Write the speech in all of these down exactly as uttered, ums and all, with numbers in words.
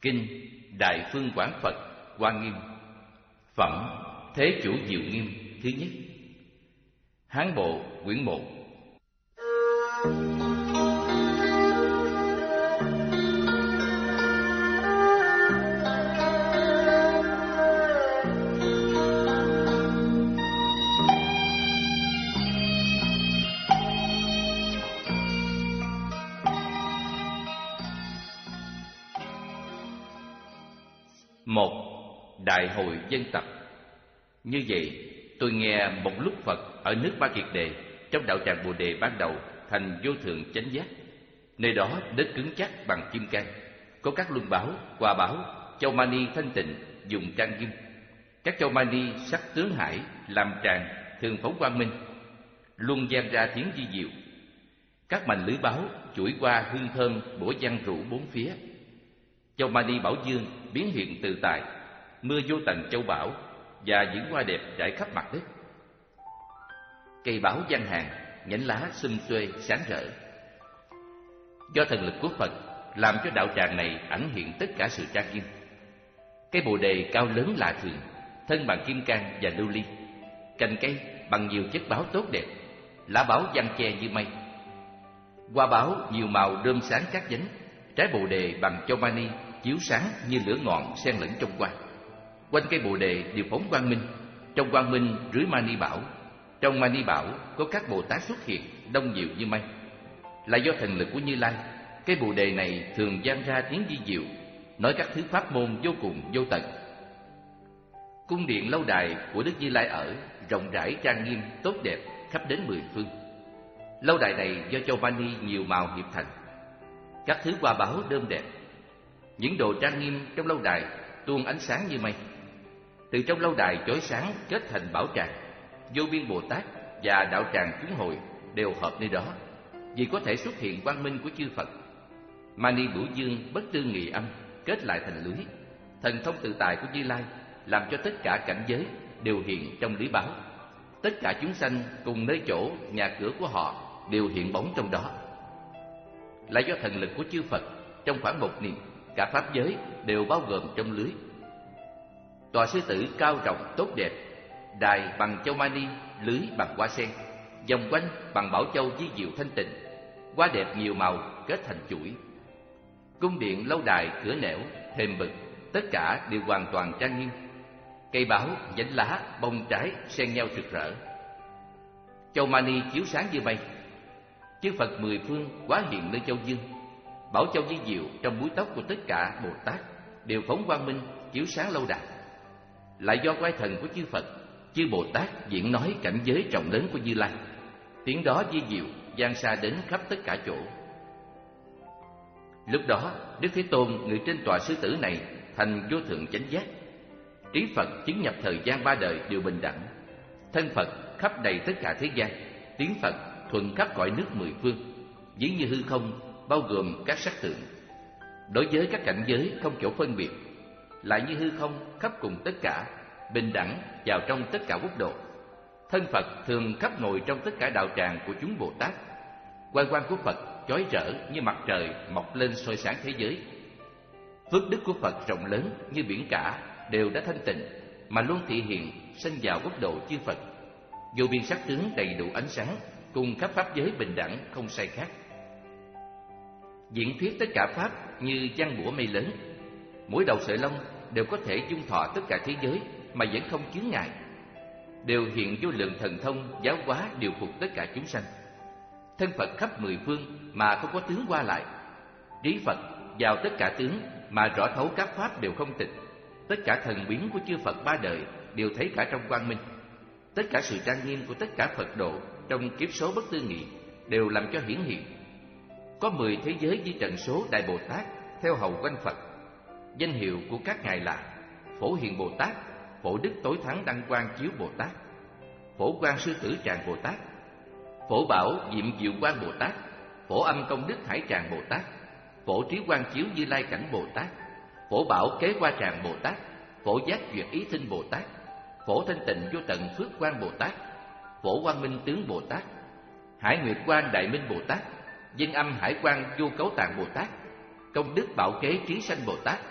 Kinh Đại Phương Quảng Phật Hoa Nghiêm. Phẩm Thế Chủ Diệu Nghiêm thứ nhất. Hán Bộ quyển một. Một. Đại hội dân tập. Như vậy, tôi nghe một lúc Phật ở nước Ba Kiệt Đề, trong đạo tràng Bồ Đề ban đầu thành vô thượng chánh giác. Nơi đó đất cứng chắc bằng kim cang, có các luân báo, hoa báo, châu mani thanh tịnh dùng trang nghiêm. Các châu mani sắc tướng hải làm tràng thường phóng quang minh, luân gian ra tiếng di diệu. Các mành lưới báo chuỗi qua hương thơm bổ văng rủ bốn phía. Châu mani bảo dương biến hiện tự tại, mưa vô tận châu bảo và những hoa đẹp trải khắp mặt đất. Cây báo giăng hàng, nhánh lá xum xuê sáng rỡ. Do thần lực của Phật làm cho đạo tràng này ẩn hiện tất cả sự trang nghiêm. Cây bồ đề cao lớn lạ thường, thân bằng kim cang và lưu ly, cành cây bằng nhiều chất báo tốt đẹp, lá báo giăng che như mây. Hoa báo nhiều màu rơm sáng các nhánh, trái bồ đề bằng châu mani chiếu sáng như lửa ngọn xen lẫn trong hoa. Quanh cây bồ đề đều phóng quang minh, trong quang minh rưới mani bảo, trong mani bảo có các Bồ Tát xuất hiện đông nhiều như mây. Là do thần lực của Như Lai, cây bồ đề này thường vang ra tiếng di diệu, nói các thứ pháp môn vô cùng vô tận. Cung điện lâu đài của Đức Như Lai ở rộng rãi trang nghiêm tốt đẹp khắp đến mười phương. Lâu đài này do châu mani nhiều màu hiệp thành, các thứ hoa báo đơm đẹp. Những đồ trang nghiêm trong lâu đài tuôn ánh sáng như mây. Từ trong lâu đài chói sáng kết thành bảo tràng, vô biên Bồ Tát và đạo tràng chúng hội đều hợp nơi đó, vì có thể xuất hiện quang minh của chư Phật. Mani Bửu Dương bất tư nghị âm kết lại thành lưới. Thần thông tự tại của Như Lai làm cho tất cả cảnh giới đều hiện trong lưới báo. Tất cả chúng sanh cùng nơi chỗ nhà cửa của họ đều hiện bóng trong đó. Là do thần lực của chư Phật trong khoảng một niệm, cả pháp giới đều bao gồm trong lưới. Tòa sư tử cao rộng tốt đẹp, đài bằng châu mani, lưới bằng hoa sen, vòng quanh bằng bảo châu di diệu thanh tịnh, hoa đẹp nhiều màu kết thành chuỗi. Cung điện lâu đài cửa nẻo thềm bực tất cả đều hoàn toàn trang nghiêm. Cây báo, nhánh lá, bông trái xen nhau rực rỡ. Châu mani chiếu sáng như mây. Chư Phật mười phương hóa hiện nơi châu dương. Bảo châu di diệu trong búi tóc của tất cả Bồ Tát đều phóng quang minh chiếu sáng lâu đài. Lại do quay thần của chư Phật, chư Bồ Tát diễn nói cảnh giới rộng lớn của Như Lai. Tiếng đó di diệu vang xa đến khắp tất cả chỗ. Lúc đó Đức Thế Tôn người trên tòa sư tử này thành vô thượng chánh giác. Trí Phật chứng nhập thời gian ba đời đều bình đẳng. Thân Phật khắp đầy tất cả thế gian. Tiếng Phật thuận khắp cõi nước mười phương, ví như hư không bao gồm các sắc tượng. Đối với các cảnh giới không chỗ phân biệt, lại như hư không khắp cùng tất cả, bình đẳng vào trong tất cả quốc độ. Thân Phật thường khắp ngồi trong tất cả đạo tràng của chúng Bồ Tát. Quang quang của Phật chói rỡ như mặt trời mọc lên soi sáng thế giới. Phước đức của Phật rộng lớn như biển cả đều đã thanh tịnh, mà luôn thị hiện sanh vào quốc độ chư Phật. Vô biên sắc tướng đầy đủ ánh sáng, cùng khắp pháp giới bình đẳng không sai khác. Diễn thuyết tất cả pháp như giăng bủa mây lớn. Mỗi đầu sợi lông đều có thể dung thọ tất cả thế giới mà vẫn không chướng ngại. Đều hiện vô lượng thần thông giáo hóa điều phục tất cả chúng sanh. Thân Phật khắp mười phương mà không có tướng qua lại. Trí Phật vào tất cả tướng mà rõ thấu các pháp đều không tịch. Tất cả thần biến của chư Phật ba đời đều thấy cả trong quang minh. Tất cả sự trang nghiêm của tất cả Phật độ trong kiếp số bất tư nghị đều làm cho hiển hiện. Có mười thế giới di trần số Đại Bồ Tát theo hầu quanh Phật. Danh hiệu của các ngài là Phổ Hiền Bồ Tát, Phổ Đức Tối Thắng Đăng Quang Chiếu Bồ Tát, Phổ Quang Sư Tử Tràng Bồ Tát, Phổ Bảo Diệm Diệu Quang Bồ Tát, Phổ Âm Công Đức Hải Tràng Bồ Tát, Phổ Trí Quang Chiếu Như Lai Cảnh Bồ Tát, Phổ Bảo Kế Hoa Tràng Bồ Tát, Phổ Giác Duyệt Ý Thinh Bồ Tát, Phổ Thanh Tịnh Vô Tận Phước Quang Bồ Tát, Phổ Quang Minh Tướng Bồ Tát, Hải Nguyệt Quang Đại Minh Bồ Tát, Dân Âm Hải Quang Vô Cấu Tạng Bồ Tát, Công Đức Bảo Kế Trí Sanh Bồ Tát,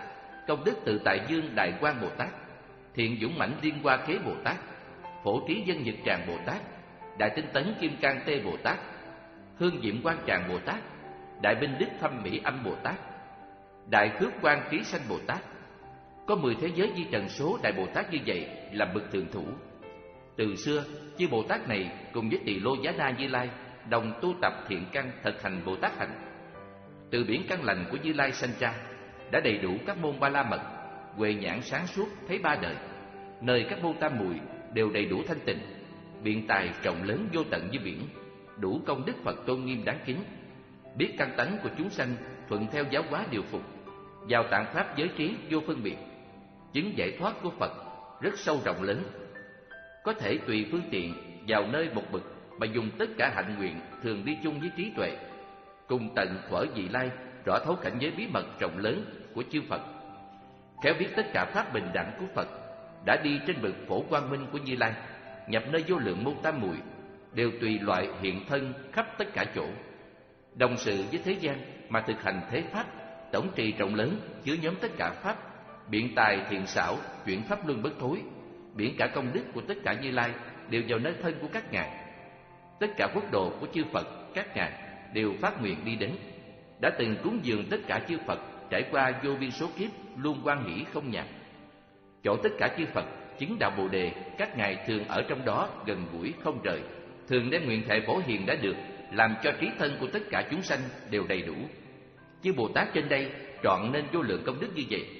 công đức Tự Tại Dương Đại Quang Bồ Tát, Thiện Dũng Mãnh Liên Hoa Kế Bồ Tát, Phổ Trí Dân Nhật Tràng Bồ Tát, Đại Tinh Tấn Kim Cang Tê Bồ Tát, Hương Diệm Quang Tràng Bồ Tát, Đại Binh Đức Thâm Mỹ Âm Bồ Tát, Đại Phước Quang Trí Sanh Bồ Tát. Có mười thế giới di trần số Đại Bồ Tát như vậy là bậc thượng thủ. Từ xưa, chư Bồ Tát này cùng với Tỳ Lô Giá Na Như Lai đồng tu tập thiện căn thực hành Bồ Tát hạnh. Từ biển căn lành của Như Lai sanh ra, đã đầy đủ các môn ba la mật, huệ nhãn sáng suốt thấy ba đời. Nơi các môn tam muội đều đầy đủ thanh tịnh, biện tài rộng lớn vô tận như biển, đủ công đức Phật tôn nghiêm đáng kính. Biết căn tánh của chúng sanh thuận theo giáo hóa điều phục, vào tạng pháp giới trí vô phân biệt. Chứng giải thoát của Phật rất sâu rộng lớn, có thể tùy phương tiện vào nơi một bậc mà dùng tất cả hạnh nguyện thường đi chung với trí tuệ, cùng tận thuở vị lai rõ thấu cảnh giới bí mật rộng lớn của chư Phật. Khéo biết tất cả pháp bình đẳng của Phật, đã đi trên bậc phổ quang minh của Như Lai, nhập nơi vô lượng môn tam muội, đều tùy loại hiện thân khắp tất cả chỗ, đồng sự với thế gian mà thực hành thế pháp, tổng trì rộng lớn chứa nhóm tất cả pháp, biện tài thiện xảo chuyển pháp luân bất thối. Biển cả công đức của tất cả Như Lai đều vào nơi thân của các ngài. Tất cả quốc độ của chư Phật các ngài đều phát nguyện đi đến, đã từng cúng dường tất cả chư Phật trải qua vô biên số kiếp, luôn hoan hỷ không nhạt. Chỗ tất cả chư Phật chứng đạo Bồ Đề, các ngài thường ở trong đó gần gũi không rời, thường đem nguyện thệ phổ hiền đã được, làm cho trí thân của tất cả chúng sanh đều đầy đủ. Chư Bồ Tát trên đây trọn nên vô lượng công đức như vậy.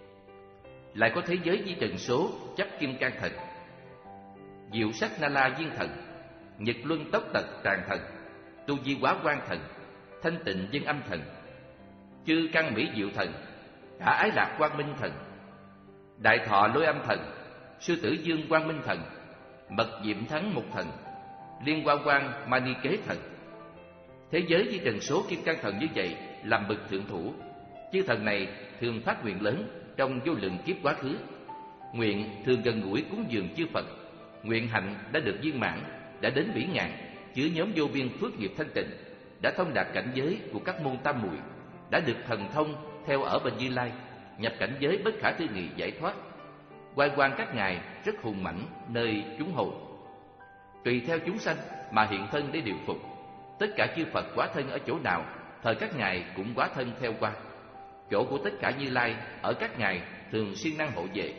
Lại có thế giới di trần số chấp kim cang thần, diệu sắc na la viên thần, nhật luân tốc tật tràng thần, tu di hóa quang thần, thanh tịnh dân âm thần, chư căn mỹ diệu thần, cả ái lạc quang minh thần, đại thọ lôi âm thần, sư tử dương quang minh thần, mật diệm thắng mục thần, liên hoa quang mani kế thần. Thế giới di trần số kim cang thần như vậy làm bậc thượng thủ. Chư thần này thường phát nguyện lớn trong vô lượng kiếp quá khứ, nguyện thường gần gũi cúng dường chư Phật. Nguyện hạnh đã được viên mãn, đã đến bỉ ngạn, chứa nhóm vô biên phước nghiệp thanh tịnh, đã thông đạt cảnh giới của các môn tam muội, đã được thần thông theo ở bên Như Lai, nhập cảnh giới bất khả tư nghị giải thoát. Oai quang các ngài rất hùng mãnh nơi chúng hồn, tùy theo chúng sanh mà hiện thân để điều phục. Tất cả chư Phật hóa thân ở chỗ nào, thời các ngài cũng hóa thân theo qua. Chỗ của tất cả Như Lai ở các ngài thường siêng năng hộ vệ.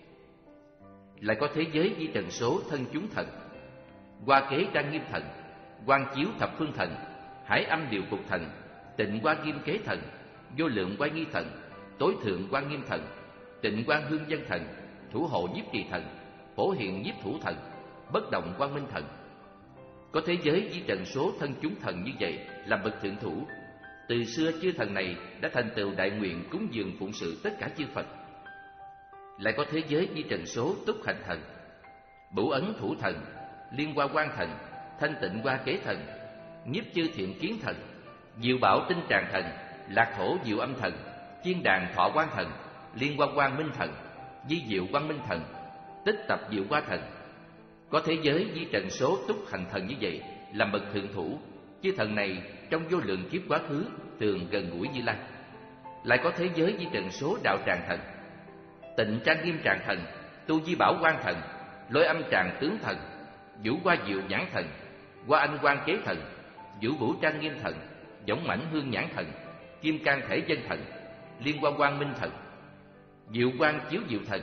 Lại có thế giới di trần số thân chúng thần, Hoa Kế Trang Nghiêm thần, Quang Chiếu Thập Phương thần, Hải Âm Điều Phục thần, Tịnh Hoa Nghiêm Kế thần, Vô Lượng Quang Nghi thần, Tối Thượng Quang Nghiêm thần, Tịnh Quang Hương Dân thần, Thủ Hộ Nhiếp Trì thần, Phổ Hiện Nhiếp Thủ thần, Bất Động Quang Minh thần. Có thế giới di trần số thân chúng thần như vậy làm bậc thượng thủ. Từ xưa chư thần này đã thành tựu đại nguyện cúng dường phụng sự tất cả chư Phật. Lại có thế giới di trần số túc hành thần, Bửu Ấn Thủ thần, Liên Hoa Quang thần, Thanh Tịnh Hoa Kế thần, Nhiếp Chư Thiện Kiến thần, Diệu Bảo Tinh Tràng thần, Lạc Thổ Diệu Âm thần, Chiên Đàn Thọ Quang thần, Liên Hoa Quang Minh thần, Di Diệu Quang Minh thần, Tích Tập Diệu Hoa thần. Có thế giới di trần số túc hành thần như vậy làm bậc thượng thủ. Chư thần này trong vô lượng kiếp quá khứ thường gần gũi Như Lai. Lại có thế giới di trần số đạo tràng thần, Tịnh Trang Nghiêm tràng thần, Tu Di Bảo Quang thần, Lôi Âm tràng tướng thần, Vũ Hoa Diệu Nhãn thần, Hoa Anh Quang Kế thần, Vũ Vũ Trang Nghiêm thần, Võng Mãnh Hương Nhãn thần, Kim Cang Thể Dân thần, Liên Hoa Quang Minh thần, Diệu Quang Chiếu Diệu thần.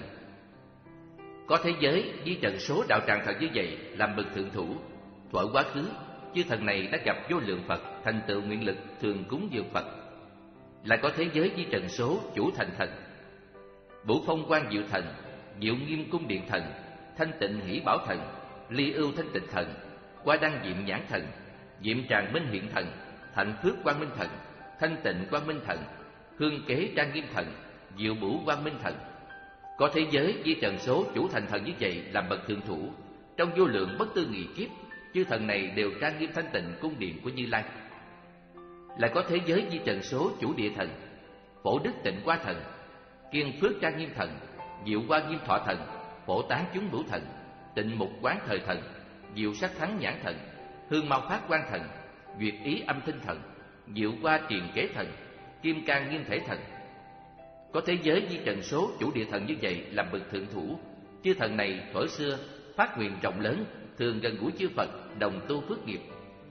Có thế giới di trần số đạo tràng thần như vậy làm bậc thượng thủ. Thuở quá khứ chư thần này đã gặp vô lượng Phật, thành tựu nguyện lực thường cúng dường Phật. Lại có thế giới di trần số chủ thành thần, Bửu Phong Quang Diệu thần, Diệu Nghiêm Cung Điện thần, Thanh Tịnh Hỷ Bảo thần, Ly Ưu Thanh Tịnh thần, Hoa Đăng Diệm Nhãn thần, Diệm Tràng Minh Hiện thần, Thạnh Phước Quang Minh thần, Thanh Tịnh Quang Minh thần, Hương Kế Trang Nghiêm thần, Diệu Bửu Quang Minh thần. Có thế giới di trần số chủ thành thần như vậy làm bậc thượng thủ. Trong vô lượng bất tư nghị kiếp, chư thần này đều trang nghiêm thanh tịnh cung điện của Như Lai. Lại có thế giới di trần số chủ địa thần, Phổ Đức Tịnh Hoa thần, Kiên Phước Trang Nghiêm thần, Diệu Hoa Nghiêm Thọ thần, Phổ Tán Chúng Bửu thần, Tịnh Mục Quán Thời thần, Diệu Sắc Thắng Nhãn thần, Hương Mau Phát Quang thần, Duyệt Ý Âm Thanh thần, Diệu Hoa Triền Kế thần, Kim Cang Nghiêm Thể thần. Có thế giới di trần số chủ địa thần như vậy làm bậc thượng thủ. Chư thần này thuở xưa phát nguyện rộng lớn, thường gần gũi chư Phật, đồng tu phước nghiệp.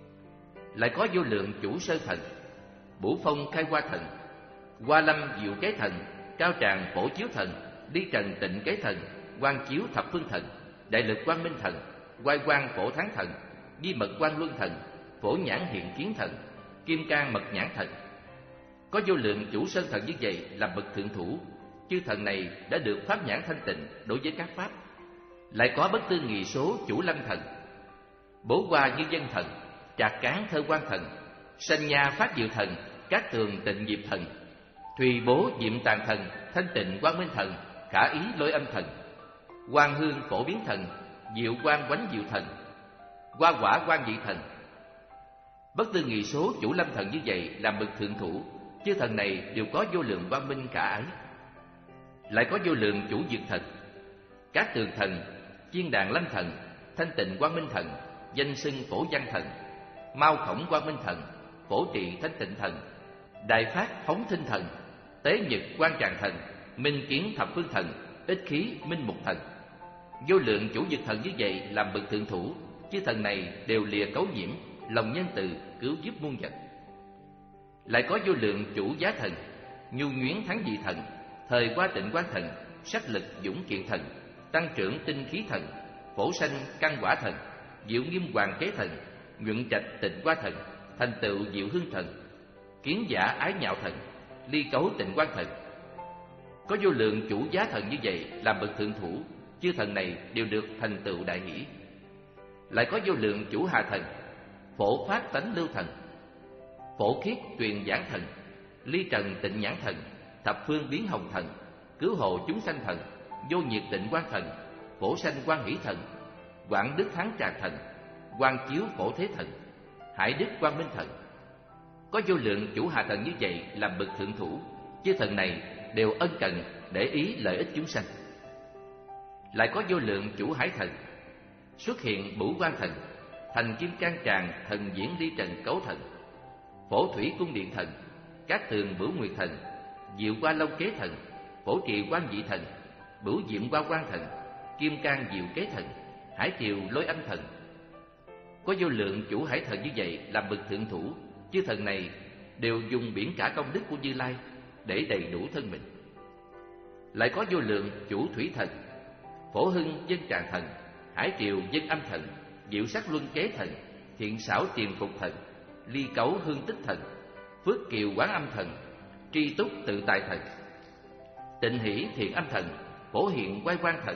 Lại có vô lượng chủ sơ thần, Bửu Phong khai hoa thần, Hoa Lâm diệu kế thần, Cao tràng phổ chiếu thần, Đi trần tịnh kế thần, Quang chiếu thập phương thần, Đại lực quang minh thần, Oai quang phổ thắng thần, Di mật quang luân thần, Phổ nhãn hiện kiến thần, Kim cang mật nhãn thần. Có vô lượng chủ sơn thần như vậy làm bậc thượng thủ. Chư thần này đã được pháp nhãn thanh tịnh đối với các pháp. Lại có bất tư nghị số chủ lâm thần, Bổ hoa như dân thần, Trạc cán thơ quan thần, Sanh nha phát diệu thần, Cát tường tịnh diệp thần, Thùy bố diệm tàn thần, Thanh tịnh quang minh thần, Khả ý lôi âm thần, Quang hương phổ biến thần, Diệu quang quánh diệu thần, Hoa quả quang dị thần. Bất tư nghị số chủ lâm thần như vậy làm bậc thượng thủ. Chư thần này đều có vô lượng quang minh khả ái. Lại có vô lượng chủ diệt thần, Cát tường thần, Chiên đàn lâm thần, Thanh tịnh quang minh thần, Danh xưng phổ văn thần, Mao khổng quang minh thần, Phổ trị thanh tịnh thần, Đại phát phóng thinh thần, Tế nhật quan tràng thần, Minh kiến thập phương thần, Ích khí minh mục thần. Vô lượng chủ diệt thần như vậy làm bậc thượng thủ. Chư thần này đều lìa cấu nhiễm, lòng nhân từ, cứu giúp muôn vật. Lại có vô lượng chủ giá thần, Nhu nhuyến thắng dị thần, Thời qua tịnh quán thần, Sắc lực dũng kiện thần, Tăng trưởng tinh khí thần, Phổ sanh căn quả thần, Diệu nghiêm hoàng kế thần, Nhuận trạch tịnh qua thần, Thành tựu diệu hương thần, Kiến giả ái nhạo thần, Ly cấu tịnh quan thần. Có vô lượng chủ giá thần như vậy làm bậc thượng thủ. Chư thần này đều được thành tựu đại hỷ. Lại có vô lượng chủ hạ thần, Phổ phát tánh lưu thần, Phổ khiết truyền giảng thần, Ly trần tịnh nhãn thần, Thập phương biến hồng thần, Cứu hộ chúng sanh thần, Vô nhiệt tịnh quan thần, Phổ sanh quan hỷ thần, Quảng đức thắng tràng thần, Quang chiếu phổ thế thần, Hải đức quang minh thần. Có vô lượng chủ hạ thần như vậy làm bậc thượng thủ. Chư thần này đều ân cần để ý lợi ích chúng sanh. Lại có vô lượng chủ hải thần, Xuất hiện bửu quan thần, Thành kim cang tràng thần diễn ly trần cấu thần, Phổ thủy cung điện thần, Cát tường bửu nguyệt thần, Diệu qua long kế thần, Phổ trì quan dị thần, Bửu diệm qua quan thần, Kim cang diệu kế thần, Hải triều lôi âm thần. Có vô lượng chủ hải thần như vậy làm bậc thượng thủ. Chư thần này đều dùng biển cả công đức của Như Lai để đầy đủ thân mình. Lại có vô lượng chủ thủy thần, Phổ hưng dân tràng thần, Hải triều dân âm thần, Diệu sắc luân kế thần, Thiện xảo tiền phục thần, Ly cấu hương tích thần, Phước kiều quán âm thần, Tri túc tự tại thần, Tịnh hỷ thiện âm thần, Phổ hiện quay quan thần,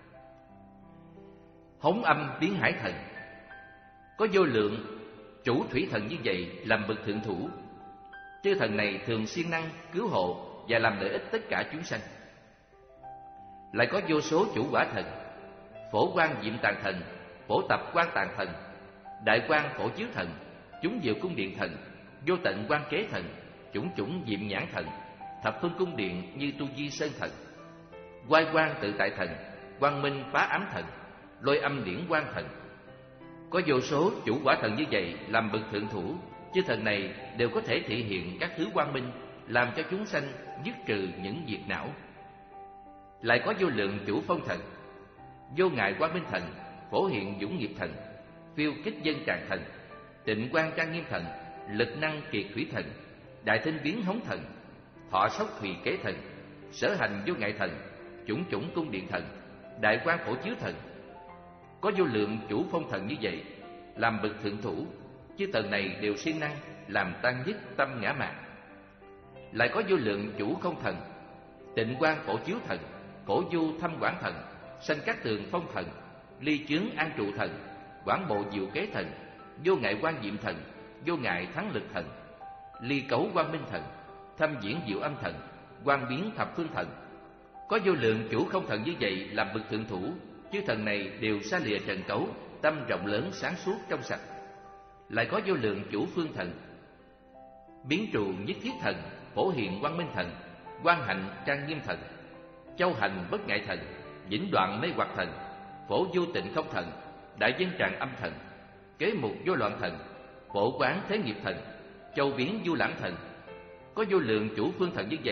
Hống âm biến hải thần. Có vô lượng chủ thủy thần như vậy làm bậc thượng thủ. Chư thần này thường siêng năng cứu hộ và làm lợi ích tất cả chúng sanh. Lại có vô số chủ quả thần, Phổ quang diệm tàn thần, Phổ tập quan tàn thần, Đại quang phổ chiếu thần, Chúng diệu cung điện thần, Vô tận quan kế thần, Chủng chủng diệm nhãn thần, Thập phương cung điện như tu di sơn thần, Oai quang tự tại thần, Quang minh phá ám thần, Lôi âm điển quang thần. Có vô số chủ quả thần như vậy làm bậc thượng thủ. Chư thần này đều có thể thị hiện các thứ quang minh, làm cho chúng sanh dứt trừ những việc não. Lại có vô lượng chủ phong thần, Vô ngại quang minh thần, Phổ hiện dũng nghiệp thần, Phiêu kích dân tràng thần, Tịnh quang trang nghiêm thần, Lực năng kiệt thủy thần, Đại thinh biến hống thần, Thọ sóc thùy kế thần, Sở hành vô ngại thần, Chủng chủng cung điện thần, Đại quang phổ chiếu thần. Có vô lượng chủ phong thần như vậy làm bậc thượng thủ. Chư thần này đều siêng năng làm tan dứt tâm ngã mạn. Lại có vô lượng chủ không thần, Tịnh quang phổ chiếu thần, Phổ du thâm quảng thần, Sanh các tường phong thần, Ly chướng an trụ thần, Quảng bộ diệu kế thần, Vô ngại quan diệm thần, Vô ngại thắng lực thần, Ly cấu quang minh thần, Thâm diễn diệu âm thần, Quang biến thập phương thần. Có vô lượng chủ không thần như vậy làm bậc thượng thủ. Chư thần này đều xa lìa trần cấu, tâm rộng lớn sáng suốt trong sạch. Lại có vô lượng chủ phương thần, Biến trù nhất thiết thần, Phổ hiện quang minh thần, Quang hạnh trang nghiêm thần, Châu hành bất ngại thần, Vĩnh đoạn mê hoặc thần, Phổ vô tịnh không thần, Đại dân tràng âm thần, Kế mục vô loạn thần, Phổ quán thế nghiệp thần, Châu biến du lãm thần. Có vô lượng chủ phương thần như vậy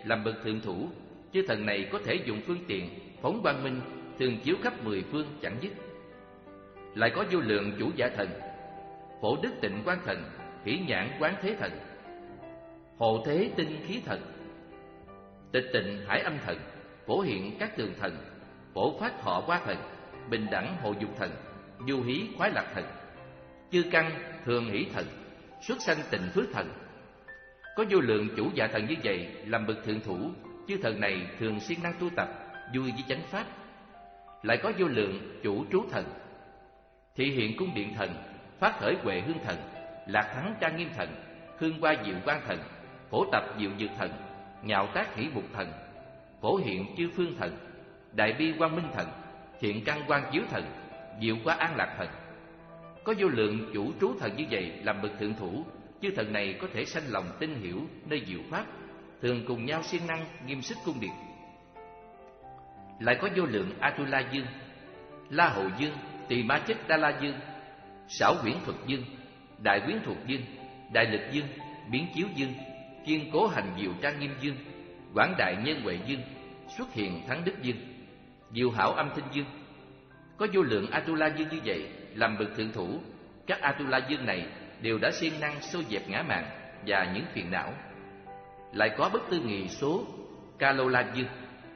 làm bậc thượng thủ, chư thần này có thể dùng phương tiện phóng quang minh thường chiếu khắp mười phương chẳng dứt. Lại có vô lượng chủ giả thần, phổ đức tịnh quang thần, hỷ nhãn quán thế thần, hộ thế tinh khí thần, tịch tịnh hải âm thần, phổ hiện các tường thần, phổ phát thọ qua thần, bình đẳng hộ dục thần, du hí khoái lạc thần, chư căn thường hỷ thần, xuất sanh tịnh phước thần. Có vô lượng chủ dạ thần như vậy làm bậc thượng thủ, chư thần này thường siêng năng tu tập, vui với chánh pháp. Lại có vô lượng chủ trú thần, thị hiện cung điện thần, phát khởi huệ hương thần, lạc thắng trang nghiêm thần, hương hoa diệu quang thần, phổ tập diệu dược thần, nhạo tác hỷ mục thần, phổ hiện chư phương thần, đại bi quang minh thần, thiện căn quang chiếu thần, diệu quá an lạc thần. Có vô lượng chủ trú thần như vậy làm bậc thượng thủ, chư thần này có thể sanh lòng tin hiểu nơi diệu pháp, thường cùng nhau siêng năng nghiêm sức cung điện. Lại có vô lượng Atula dương, La Hầu dương, Tỳ Ma Chất Đa La dương, Xảo Huyễn Thuật dương, Đại Quyến Thuộc dương, Đại Lực dương, Biến Chiếu dương, Kiên Cố Hành Diệu Trang Nghiêm dương, Quảng Đại Nhân Huệ dương, Xuất Hiện Thắng Đức dương, Diệu Hảo Âm Thanh dương. Có vô lượng Atula dương như vậy làm bậc thượng thủ, các Atula dương này đều đã siêng năng xô dẹp ngã mạn và những phiền não. Lại có bất tư nghị số Kalola dương,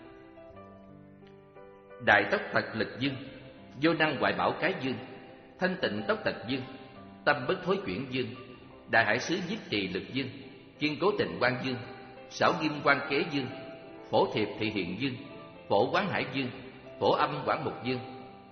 Đại Tốc Tật Lực dương, Vô Năng Hoại Bảo Cái dương, Thanh Tịnh Tốc Tật dương, Tâm Bất Thối Chuyển dương, Đại Hải Sứ Nhiếp Trì Lực dương, Kiên Cố Tịnh Quang dương, Xảo Nghiêm Quang Kế dương, Phổ Thiệp Thị Hiện dương, Phổ Quán Hải dương, Phổ Âm Quảng Mục dương.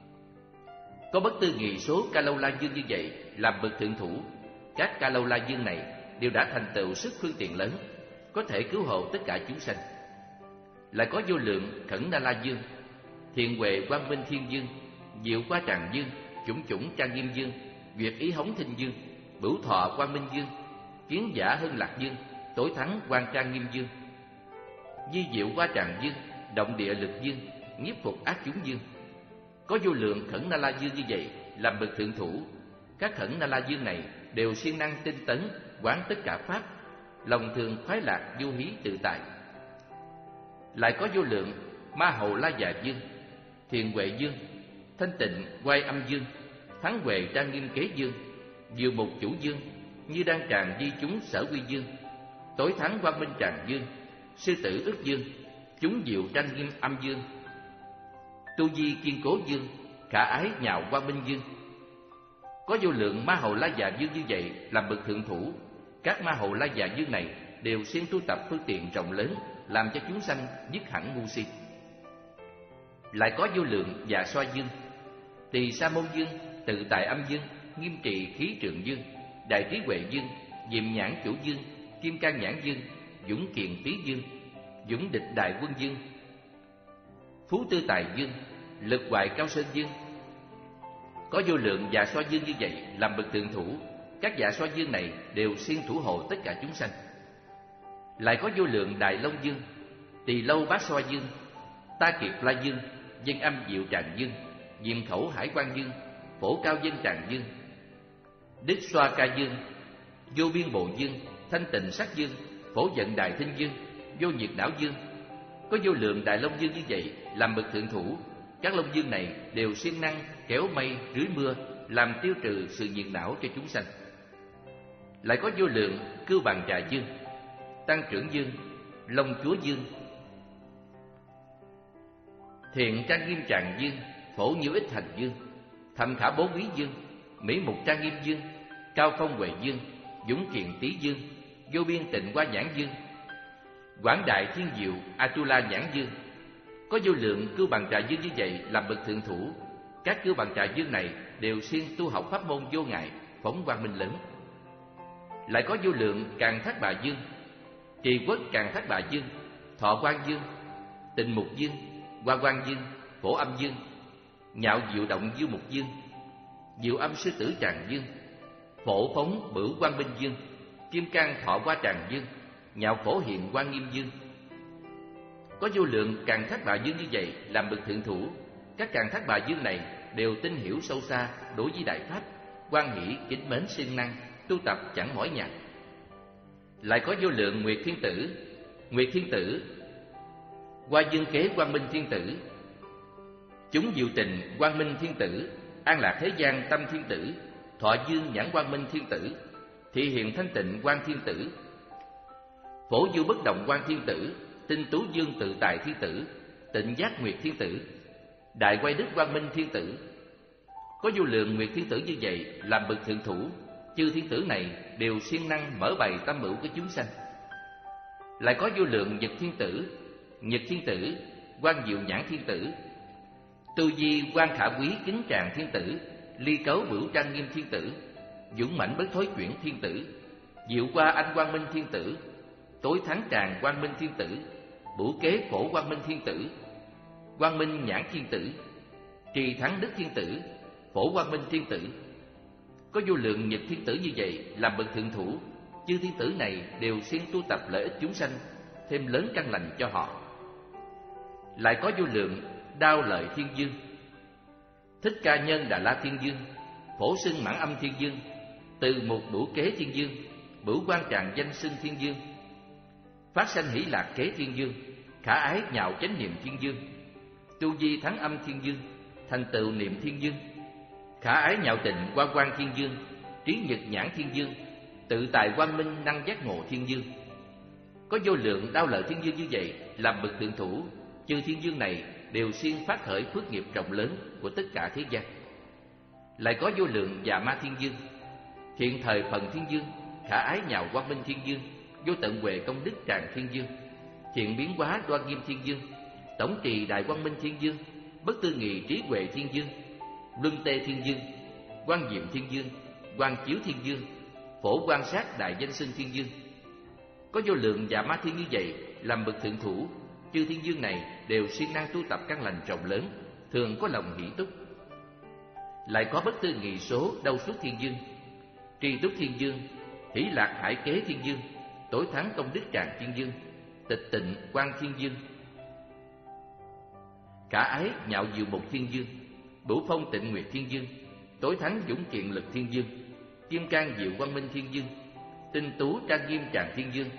Có bất tư nghị số Kalola dương như vậy làm bậc thượng thủ, các Kalola dương này đều đã thành tựu sức phương tiện lớn, có thể cứu hộ tất cả chúng sanh. Lại có vô lượng Khẩn Na La dương, Thiện Huệ Quang Minh Thiên dương, Diệu Qua Tràng dương, Chủng Chủng Trang Nghiêm dương, Duyệt Ý Hống Thinh dương, Bửu Thọ Quang Minh dương, Kiến Giả Hưng Lạc dương, Tối Thắng Quang Trang Nghiêm dương, Di Diệu Qua Tràng dương, Động Địa Lực dương, Nhiếp Phục Ác chúng dương. Có vô lượng Khẩn Na La dương như vậy làm bậc thượng thủ, các Khẩn Na La dương này đều siêng năng tinh tấn quán tất cả pháp, lòng thường khoái lạc du hí tự tại. Lại có vô lượng Ma Hầu La Già dương, Thiền Huệ dương, Thanh Tịnh Quay Âm dương, Thắng Huệ Trang Nghiêm Kế dương, Diệu Mục Chủ dương, Như Đan Tràng Di Chúng Sở Quy dương, Tối Thắng Quang Minh Tràng dương, Sư Tử Ức dương, Chúng Diệu Trang Nghiêm Âm dương, Tu Di Kiên Cố dương, Khả Ái Nhạo Quang Minh dương. Có vô lượng Ma Hầu La Già dương như vậy làm bậc thượng thủ, các Ma Hầu La Già dương này đều siêng tu tập phương tiện rộng lớn, làm cho chúng sanh dứt hẳn ngu si. Lại có vô lượng Dạ Xoa dương, Tỳ Sa Môn dương, Tự Tại Âm dương, Nghiêm Trì Khí Trượng dương, Đại Trí Huệ dương, Diệm Nhãn Chủ dương, Kim Cang Nhãn dương, Dũng Kiền Tý dương, Dũng Địch Đại Quân dương, Phú Tư Tài dương, Lực Hoại Cao Sơn dương. Có vô lượng Dạ Xoa dương như vậy làm bậc thượng thủ, các Dạ Xoa dương này đều siêng thủ hộ tất cả chúng sanh. Lại có vô lượng Đại Long dương, Tỳ Lâu Bát Xoa dương, Ta Kiệt La dương, Dân Âm Diệu Tràng dương, Diệm Khẩu Hải Quang dương, Phổ Cao Dân Tràng dương, Đích Xoa Ca dương, Vô Biên Bộ dương, Thanh Tịnh Sắc dương, Phổ Vận Đại Thinh dương, Vô Nhiệt Não dương. Có vô lượng Đại Long dương như vậy làm bậc thượng thủ, các Long dương này đều siêng năng kéo mây rưới mưa, làm tiêu trừ sự nhiệt não cho chúng sanh. Lại có vô lượng Cưu Bằng Trà dương, Tăng Trưởng dương, Long Chúa dương, Thiện Trang Nghiêm Tràng dương, Phổ Nhiêu Ích Thành dương, Thầm Khả Bố Quý dương, Mỹ Mục Trang Nghiêm dương, Cao Phong Huệ dương, Dũng Kiện Tý dương, Vô Biên Tịnh Hoa Nhãn dương, Quảng Đại Thiên Diệu Atula Nhãn dương. Có vô lượng Cưu Bằng Trà dương như vậy làm bậc thượng thủ, các Cưu Bằng Trà dương này đều siêng tu học pháp môn vô ngại, phóng quang minh lớn. Lại có vô lượng Càn Thác Bà dương, Trì Quốc Càn Thác Bà dương, Thọ Quang dương, Tịnh Mục dương, Hoa Quang dương, Phổ Âm dương, Nhạo Diệu Động Diêu Mục dương, Diệu Âm Sư Tử Tràng dương, Phổ Phóng Bửu Quang Minh dương, Kim Cang Thọ Hoa Tràng dương, Nhạo Phổ Hiện Quang Nghiêm dương. Có vô lượng Càn Thác Bà dương như vậy làm bậc thượng thủ, các Càn Thác Bà dương này đều tin hiểu sâu xa đối với đại pháp, hoan hỷ kính mến siêng năng tu tập chẳng mỏi nhọc. Lại có vô lượng Nguyệt Thiên Tử, Nguyệt Thiên Tử, Hoa Dương Kế Quang Minh Thiên Tử, Chúng Diệu Tình Quang Minh Thiên Tử, An Lạc Thế Gian Tâm Thiên Tử, Thọ Dương Nhãn Quang Minh Thiên Tử, Thị Hiện Thanh Tịnh Quang Thiên Tử, Phổ Du Bất Động Quang Thiên Tử, Tinh Tú Dương Tự Tại Thiên Tử, Tịnh Giác Nguyệt Thiên Tử, Đại Quay Đức Quang Minh Thiên Tử. Có vô lượng Nguyệt Thiên Tử như vậy làm bậc thượng thủ, chư thiên tử này đều siêng năng mở bày tâm mưu của chúng sanh. Lại có vô lượng Nhật Thiên Tử, Nhật Thiên Tử, Quang Diệu Nhãn Thiên Tử, Tu Di Quang Khả Quý Kính Tràng Thiên Tử, Ly Cấu Bửu Trang Nghiêm Thiên Tử, Dũng Mãnh Bất Thối Chuyển Thiên Tử, Diệu Qua Anh Quang Minh Thiên Tử, Tối Thắng Tràng Quang Minh Thiên Tử, Bửu Kế Phổ Quang Minh Thiên Tử, Quang Minh Nhãn Thiên Tử, Trì Thắng Đức Thiên Tử, Phổ Quang Minh Thiên Tử. Có vô lượng Nhật Thiên Tử như vậy làm bậc thượng thủ, chư thiên tử này đều siêng tu tập lợi ích chúng sanh, thêm lớn căn lành cho họ. Lại có vô lượng Đao Lợi Thiên Dương, Thích Ca Nhân Đà La Thiên Dương, Phổ Xưng Mãn Âm Thiên Dương, Từ Mục Bửu Kế Thiên Dương, Bửu Quan Tràng Danh Xưng Thiên Dương, Phát Sanh Hỷ Lạc Kế Thiên Dương, Khả Ái Nhạo Chánh Niệm Thiên Dương, Tu Di Thắng Âm Thiên Dương, Thành Tựu Niệm Thiên Dương, Khả Ái Nhạo Tịnh Qua Quang Thiên Dương, Trí Nhật Nhãn Thiên Dương, Tự Tại Quang Minh Năng Giác Ngộ Thiên Dương. Có vô lượng Đao Lợi Thiên Dương như vậy làm bậc thượng thủ, chư thiên dương này đều siêng phát khởi phước nghiệp rộng lớn của tất cả thế gian. Lại có vô lượng Dạ Ma Thiên Dương, Thiện Thời Phần Thiên Dương, Khả Ái Nhạo Quang Minh Thiên Dương, Vô Tận Huệ Công Đức Tràng Thiên Dương, Thiện Biến Hóa Đoan Nghiêm Thiên Dương, Tổng Trì Đại Quang Minh Thiên Dương, Bất Tư Nghị Trí Huệ Thiên Dương, Luân Tê Thiên Dương, Quang Diệm Thiên Dương, Quang Chiếu Thiên Dương, Phổ Quan Sát Đại Danh Xưng Thiên Dương. Có vô lượng Dạ Ma Thiên như vậy làm bậc thượng thủ, chư thiên dương này đều siêng năng tu tập căn lành rộng lớn, thường có lòng hỷ túc. Lại có Bất Tư Nghị Số Đâu Suốt Thiên Dương, Tri Túc Thiên Dương, Hỷ Lạc Hải Kế Thiên Dương, Tối Thắng Công Đức Tràng Thiên Dương, Tịch Tịnh Quang Thiên Dương, Khả Ái Nhạo Diệu Mục Thiên Dương, Bửu Phong Tịnh Nguyệt Thiên Dương, Tối Thắng Dũng Kiện Lực Thiên Dương, Kim Cang Diệu Quang Minh Thiên Dương, Tinh Tú Trang Nghiêm Tràng Thiên Dương,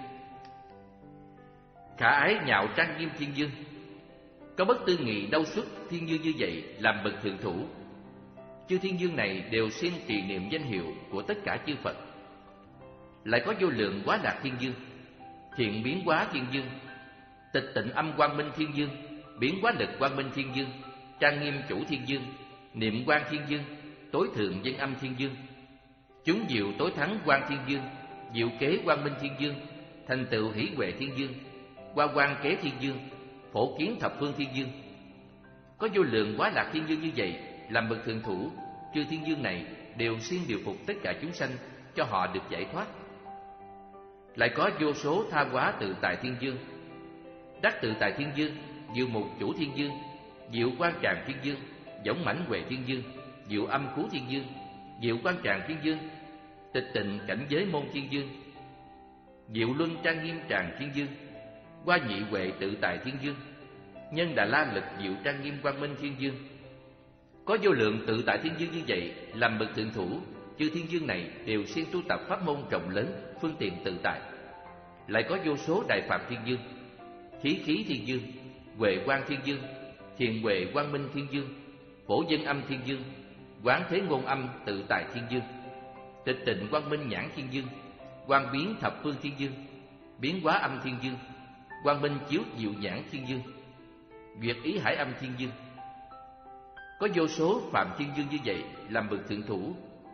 Khả Ái Nhạo Trang Nghiêm Thiên Dương. Có Bất Tư Nghị Đâu Xuất Thiên Dương như vậy làm bậc thượng thủ, chư thiên dương này đều siêng trì niệm danh hiệu của tất cả chư Phật. Lại có vô lượng Quá Lạc Thiên Dương, Thiện Biến Hóa Thiên Dương, Tịch Tịnh Âm Quang Minh Thiên Dương, Biến Hóa Lực Quang Minh Thiên Dương, Trang Nghiêm Chủ Thiên Dương, Niệm Quang Thiên Dương, Tối Thượng Dân Âm Thiên Dương, Chúng Diệu Tối Thắng Quang Thiên Dương, Diệu Kế Quang Minh Thiên Dương, Thành Tựu Hỷ Huệ Thiên Dương, Hoa Quang Kế Thiên Dương, Phổ Kiến Thập Phương Thiên Dương. Có vô lượng Quá Lạc Thiên Dương như vậy làm bậc thượng thủ, chư thiên dương này đều siêng điều phục tất cả chúng sanh, cho họ được giải thoát. Lại có vô số Tha Hóa Tự Tại Thiên Dương, Đắc Tự Tại Thiên Dương, Diệu Mục Chủ Thiên Dương, Diệu Quan Tràng Thiên Dương, Dũng Mãnh Huệ Thiên Dương, Diệu Âm Khú Thiên Dương, Diệu Quan Tràng Thiên Dương, Tịch Tịnh Cảnh Giới Môn Thiên Dương, Diệu Luân Trang Nghiêm Tràng Thiên Dương, Hoa Nhị Huệ Tự Tại Thiên Dương, Nhân Đà La Lực Diệu Trang Nghiêm Quang Minh Thiên Dương. Có vô lượng Tự Tại Thiên Dương như vậy làm bậc thượng thủ, chư thiên dương này đều siêng tu tập pháp môn rộng lớn, phương tiện tự tại. Lại có vô số Đại Phạm Thiên Dương, Khí Khí Thiên Dương, Huệ Quang Thiên Dương, Thiền Huệ Quang Minh Thiên Dương, Phổ Dân Âm Thiên Dương, Quán Thế Ngôn Âm Tự Tại Thiên Dương, Tịch Tịnh Quang Minh Nhãn Thiên Dương, Quang Biến Thập Phương Thiên Dương, Biến Hóa Âm Thiên Dương, Quang Minh Chiếu Diệu Nhãn Thiên Dương, Duyệt Ý Hải Âm Thiên Dương. Có vô số Phạm Thiên Dương như vậy làm bậc thượng thủ,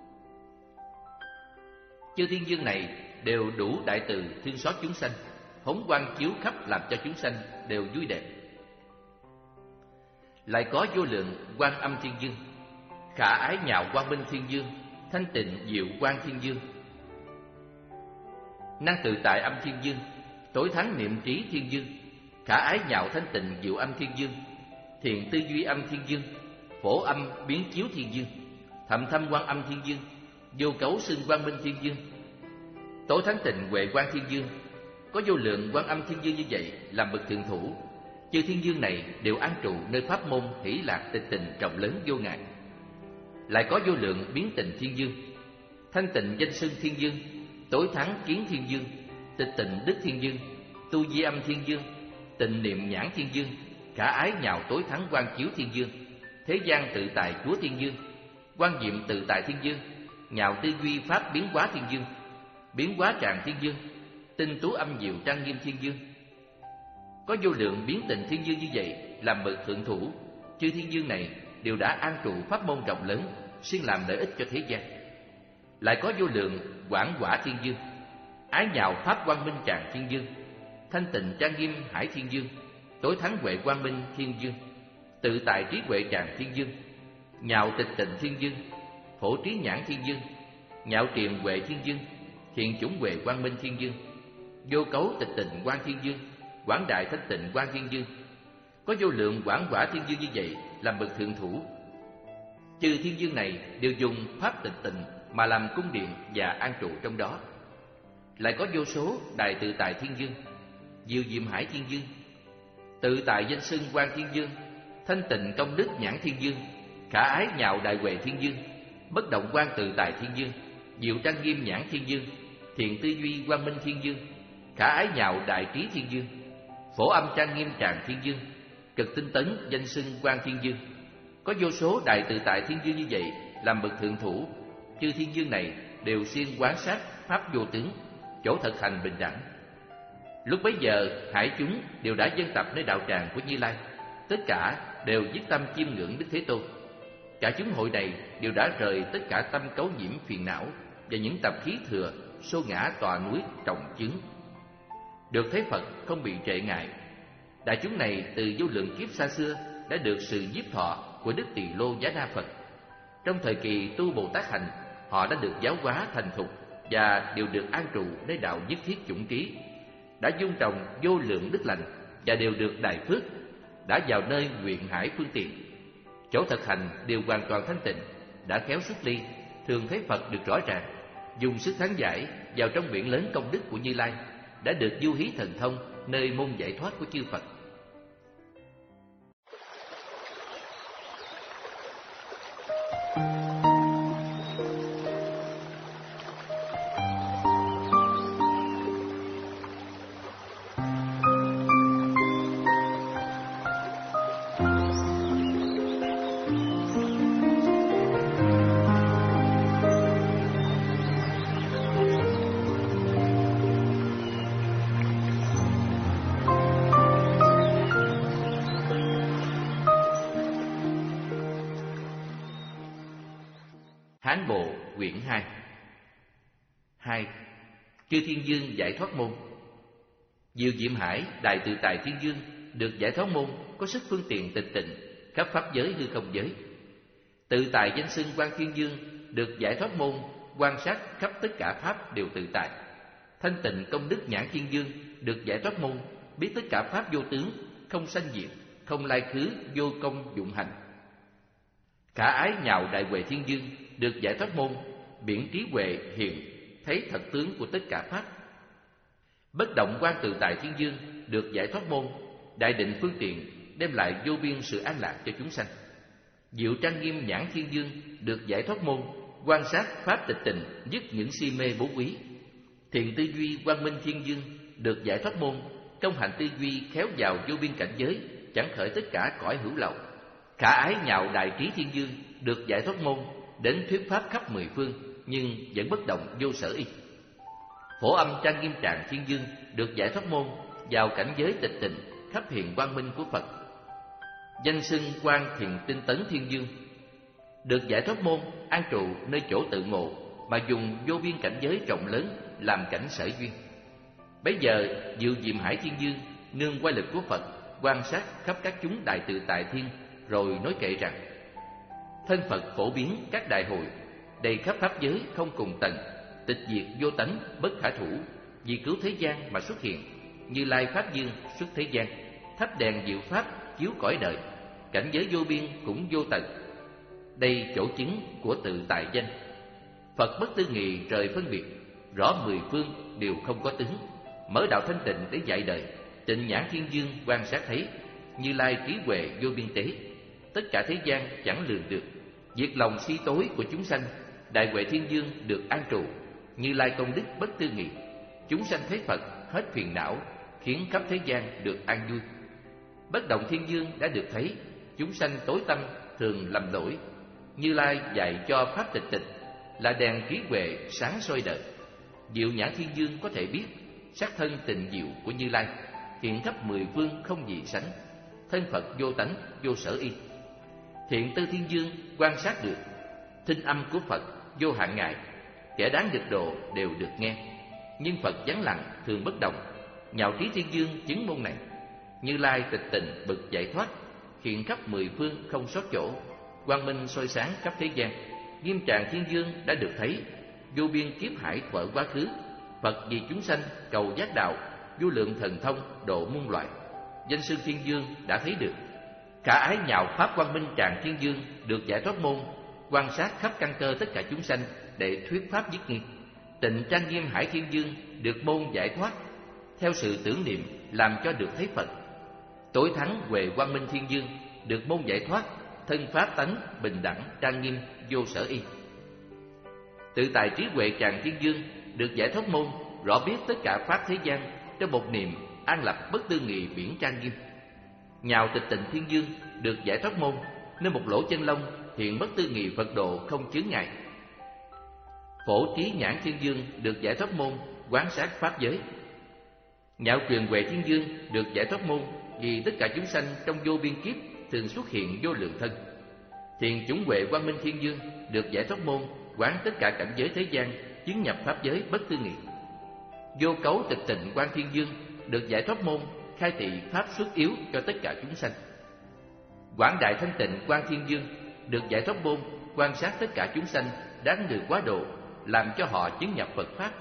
chư thiên dương này đều đủ đại từ thương xót chúng sanh, hống quang chiếu khắp làm cho chúng sanh đều vui đẹp. Lại có vô lượng Quan Âm Thiên Dương, Khả Ái Nhạo Quang Minh Thiên Dương, Thanh Tịnh Diệu Quang Thiên Dương, Năng Tự Tại Âm Thiên Dương, Tối Thắng Niệm Trí Thiên Dương, Khả Ái Nhạo Thanh Tịnh Diệu Âm Thiên Dương, Thiện Tư Duy Âm Thiên Dương, Phổ Âm Biến Chiếu Thiên Dương, Thậm Thâm Quan Âm Thiên Dương, Vô Cấu Xưng Quang Minh Thiên Dương, Tối Thắng Tịnh Huệ Quang Thiên Dương. Có vô lượng Quan Âm Thiên Dương như vậy làm bậc thượng thủ, chư thiên dương này đều an trụ nơi pháp môn hỷ lạc tịch tình rộng lớn vô ngại. Lại có vô lượng Biến Tịnh Thiên Dương, Thanh Tịnh Danh Xưng Thiên Dương, Tối Thắng Kiến Thiên Dương, Tịch Tịnh Đức Thiên Dương, tu di âm thiên dương, tịnh niệm nhãn thiên dương, khả ái nhào tối thắng quan chiếu thiên dương, thế gian tự tại chúa thiên dương, quan diệm tự tại thiên dương, nhào tư duy pháp biến hóa thiên dương, biến hóa tràng thiên dương, tinh tú âm diệu trang nghiêm thiên dương. Có vô lượng biến tịnh thiên dương như vậy làm bậc thượng thủ, chư thiên dương này đều đã an trụ pháp môn rộng lớn, xuyên làm lợi ích cho thế gian. Lại có vô lượng quảng quả thiên dương, ái nhào pháp quang minh tràng thiên dương, thanh tịnh trang nghiêm hải thiên dương, tối thắng huệ quang minh thiên dương, tự tại trí huệ tràng thiên dương, nhào tịch tịnh thiên dương, phổ trí nhãn thiên dương, nhạo triềm huệ thiên dương, thiện chủng huệ quang minh thiên dương, vô cấu tịch tịnh quang thiên dương, quảng đại thanh tịnh quang thiên dương. Có vô lượng quảng quả thiên dương như vậy làm bậc thượng thủ, chư thiên dương này đều dùng pháp tịch tịnh mà làm cung điện và an trụ trong đó. Lại có vô số đại tự tại thiên dương, diệu diệm hải thiên dương, tự tại danh xưng quang thiên dương, thanh tịnh công đức nhãn thiên dương, khả ái nhạo đại huệ thiên dương, bất động quan tự tại thiên dương, diệu trang nghiêm nhãn thiên dương, thiện tư duy quang minh thiên dương, khả ái nhạo đại trí thiên dương, phổ âm trang nghiêm tràng thiên dương, cực tinh tấn danh xưng quang thiên dương. Có vô số đại tự tại thiên dương như vậy làm bậc thượng thủ, chư thiên dương này đều xuyên quán sát pháp vô tướng, chỗ thực hành bình đẳng. Lúc bấy giờ hải chúng đều đã dân tập nơi đạo tràng của Như Lai, tất cả đều dứt tâm chiêm ngưỡng Đức Thế Tôn. Cả chúng hội này đều đã rời tất cả tâm cấu nhiễm phiền não và những tập khí thừa, xô ngã tọa núi trọng chướng, được thấy Phật không bị trệ ngại. Đại chúng này từ vô lượng kiếp xa xưa đã được sự nhiếp thọ của Đức Tỳ Lô Giá Na Phật. Trong thời kỳ tu Bồ Tát hành, họ đã được giáo hóa thành thục và đều được an trụ nơi đạo nhất thiết chủng trí, đã dung trồng vô lượng đức lành và đều được đại phước, đã vào nơi nguyện hải phương tiện. Chỗ thực hành đều hoàn toàn thanh tịnh, đã khéo xuất ly, thường thấy Phật được rõ ràng, dùng sức thắng giải vào trong biển lớn công đức của Như Lai, đã được du hí thần thông nơi môn giải thoát của chư Phật. Hán Bộ quyển hai. Hai. Chư thiên dương giải thoát môn. Diệu diệm hải đại tự tại thiên dương được giải thoát môn có sức phương tiện tịch tịnh khắp pháp giới hư không giới. Tự tại danh xưng quang thiên dương được giải thoát môn quan sát khắp tất cả pháp đều tự tại. Thanh tịnh công đức nhãn thiên dương được giải thoát môn biết tất cả pháp vô tướng, không sanh diệt, không lai khứ, vô công dụng hành. Khả ái nhạo đại huệ thiên dương được giải thoát môn biển trí huệ hiện thấy thật tướng của tất cả pháp. Bất động quan tự tại thiên dương được giải thoát môn đại định phương tiện đem lại vô biên sự an lạc cho chúng sanh. Diệu trang nghiêm nhãn thiên dương được giải thoát môn quan sát pháp tịch tịnh dứt những si mê bố quý. Thiện tư duy quang minh thiên dương được giải thoát môn công hạnh tư duy khéo vào vô biên cảnh giới, chẳng khởi tất cả cõi hữu lậu. Khả ái nhạo đại trí thiên dương được giải thoát môn đến thuyết pháp khắp mười phương nhưng vẫn bất động vô sở y. Phổ âm trang nghiêm tràng thiên dương được giải thoát môn vào cảnh giới tịch tịnh khắp hiện quang minh của Phật. Danh xưng quan thiện tinh tấn thiên dương được giải thoát môn an trụ nơi chỗ tự ngộ mà dùng vô biên cảnh giới rộng lớn làm cảnh sở duyên. Bấy giờ diệu diệm hải thiên dương nương quay lực của Phật quan sát khắp các chúng đại tự tại thiên, rồi nói kệ rằng: thân Phật phổ biến các đại hội, đầy khắp pháp giới không cùng tầng, tịch diệt vô tánh bất khả thủ, vì cứu thế gian mà xuất hiện. Như Lai pháp dương xuất thế gian, thắp đèn diệu pháp chiếu cõi đời, cảnh giới vô biên cũng vô tận. Đây chỗ chứng của tự tại danh. Phật bất tư nghị trời phân biệt, rõ mười phương đều không có tướng, mở đạo thanh tịnh để dạy đời. Tịnh nhãn thiên dương quan sát thấy, Như Lai trí huệ vô biên tế, tất cả thế gian chẳng lường được. Diệt lòng si tối của chúng sanh, đại huệ thiên dương được an trụ. Như Lai công đức bất tư nghị, chúng sanh thấy Phật hết phiền não, khiến khắp thế gian được an vui. Bất động thiên dương đã được thấy, chúng sanh tối tâm thường lầm lỗi. Như Lai dạy cho pháp tịch tịch là đèn trí huệ sáng soi đời. Diệu nhãn thiên dương có thể biết sắc thân tình diệu của Như Lai, hiện khắp mười phương không gì sánh. Thân Phật vô tánh vô sở y. Thiện tư thiên dương quan sát được thinh âm của Phật vô hạn ngại, kẻ đáng được độ đều được nghe. Nhưng Phật vắng lặng thường bất động. Nhạo trí thiên dương chứng môn này. Như Lai tịch tịnh bực giải thoát, hiện khắp mười phương không sót chỗ. Quang minh soi sáng khắp thế gian. Nghiêm tràng thiên dương đã được thấy, vô biên kiếp hải thuở quá khứ. Phật vì chúng sanh cầu giác đạo, vô lượng thần thông độ muôn loại. Danh xưng thiên dương đã thấy được. Khả ái nhạo pháp quang minh tràng thiên dương được giải thoát môn, quan sát khắp căn cơ tất cả chúng sanh để thuyết pháp dứt nghi. Tịnh trang nghiêm hải thiên dương được môn giải thoát, theo sự tưởng niệm làm cho được thấy Phật. Tối thắng huệ quang minh thiên dương được môn giải thoát, thân pháp tánh bình đẳng trang nghiêm vô sở y. Tự tại trí huệ tràng thiên dương được giải thoát môn, rõ biết tất cả pháp thế gian trong một niệm an lập bất tư nghị biển trang nghiêm. Nhạo tịch tịnh thiên dương được giải thoát môn, nơi một lỗ chân lông hiện bất tư nghị Phật độ không chướng ngại. Phổ trí nhãn thiên dương được giải thoát môn, quán sát pháp giới. Nhạo truyền huệ thiên dương được giải thoát môn, vì tất cả chúng sanh trong vô biên kiếp thường xuất hiện vô lượng thân. Thiền chủng huệ quang minh thiên dương được giải thoát môn, quán tất cả cảnh giới thế gian, chứng nhập pháp giới bất tư nghị. Vô cấu tịch tịnh quang thiên dương được giải thoát môn, khai thị pháp xuất yếu cho tất cả chúng sanh. Quảng đại thanh tịnh quang thiên dương được giải thoát môn, quan sát tất cả chúng sanh đáng người quá độ, làm cho họ chứng nhập Phật pháp.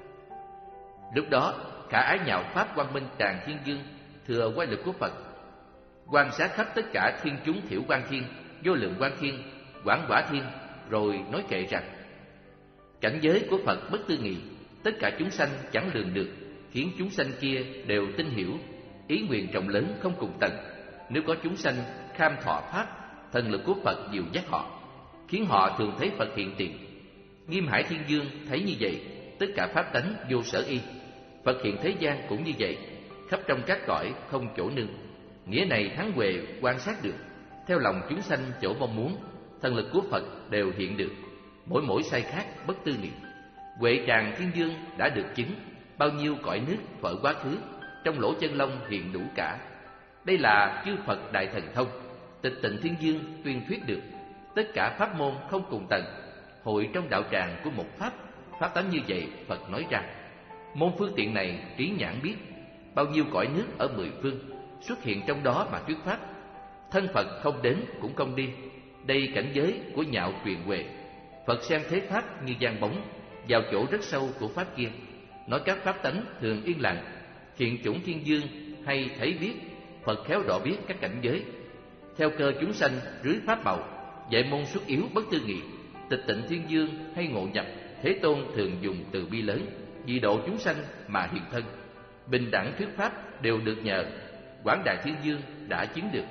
Lúc đó khả ái nhạo pháp quang minh tràng thiên dương thừa quay lực của Phật, quan sát khắp tất cả thiên chúng thiểu quang thiên, vô lượng quang thiên, quảng quả thiên, rồi nói kệ rằng: cảnh giới của Phật bất tư nghị, tất cả chúng sanh chẳng lường được, khiến chúng sanh kia đều tin hiểu. Ý nguyện rộng lớn không cùng tận. Nếu có chúng sanh kham thọ pháp, thần lực của Phật dìu dắt họ, khiến họ thường thấy Phật hiện tiền. Nghiêm hải thiên dương thấy như vậy, tất cả pháp tánh vô sở y. Phật hiện thế gian cũng như vậy, khắp trong các cõi không chỗ nương. Nghĩa này thắng huệ quan sát được, theo lòng chúng sanh chỗ mong muốn, thần lực của Phật đều hiện được. Mỗi mỗi sai khác bất tư nghị. Huệ tràng thiên dương đã được chứng, bao nhiêu cõi nước vỡ quá khứ, trong lỗ chân lông hiện đủ cả. Đây là chư Phật đại thần thông. Tịch tịnh thiên dương tuyên thuyết được tất cả pháp môn không cùng tầng, hội trong đạo tràng của một pháp. Pháp tánh như vậy Phật nói ra. Môn phương tiện này trí nhãn biết, bao nhiêu cõi nước ở mười phương xuất hiện trong đó mà thuyết pháp. Thân Phật không đến cũng không đi. Đây cảnh giới của nhạo truyền huệ. Phật xem thế pháp như giăng bóng, vào chỗ rất sâu của pháp kia. Nói các pháp tánh thường yên lặng. Thiện chủng thiên dương hay thấy biết, Phật khéo rõ biết các cảnh giới. Theo cơ chúng sanh rưới pháp màu, dạy môn xuất yếu bất tư nghị. Tịch tịnh thiên dương hay ngộ nhập, Thế Tôn thường dùng từ bi lớn, vì độ chúng sanh mà hiện thân. Bình đẳng thuyết pháp đều được nhờ, quảng đại thiên dương đã chứng được.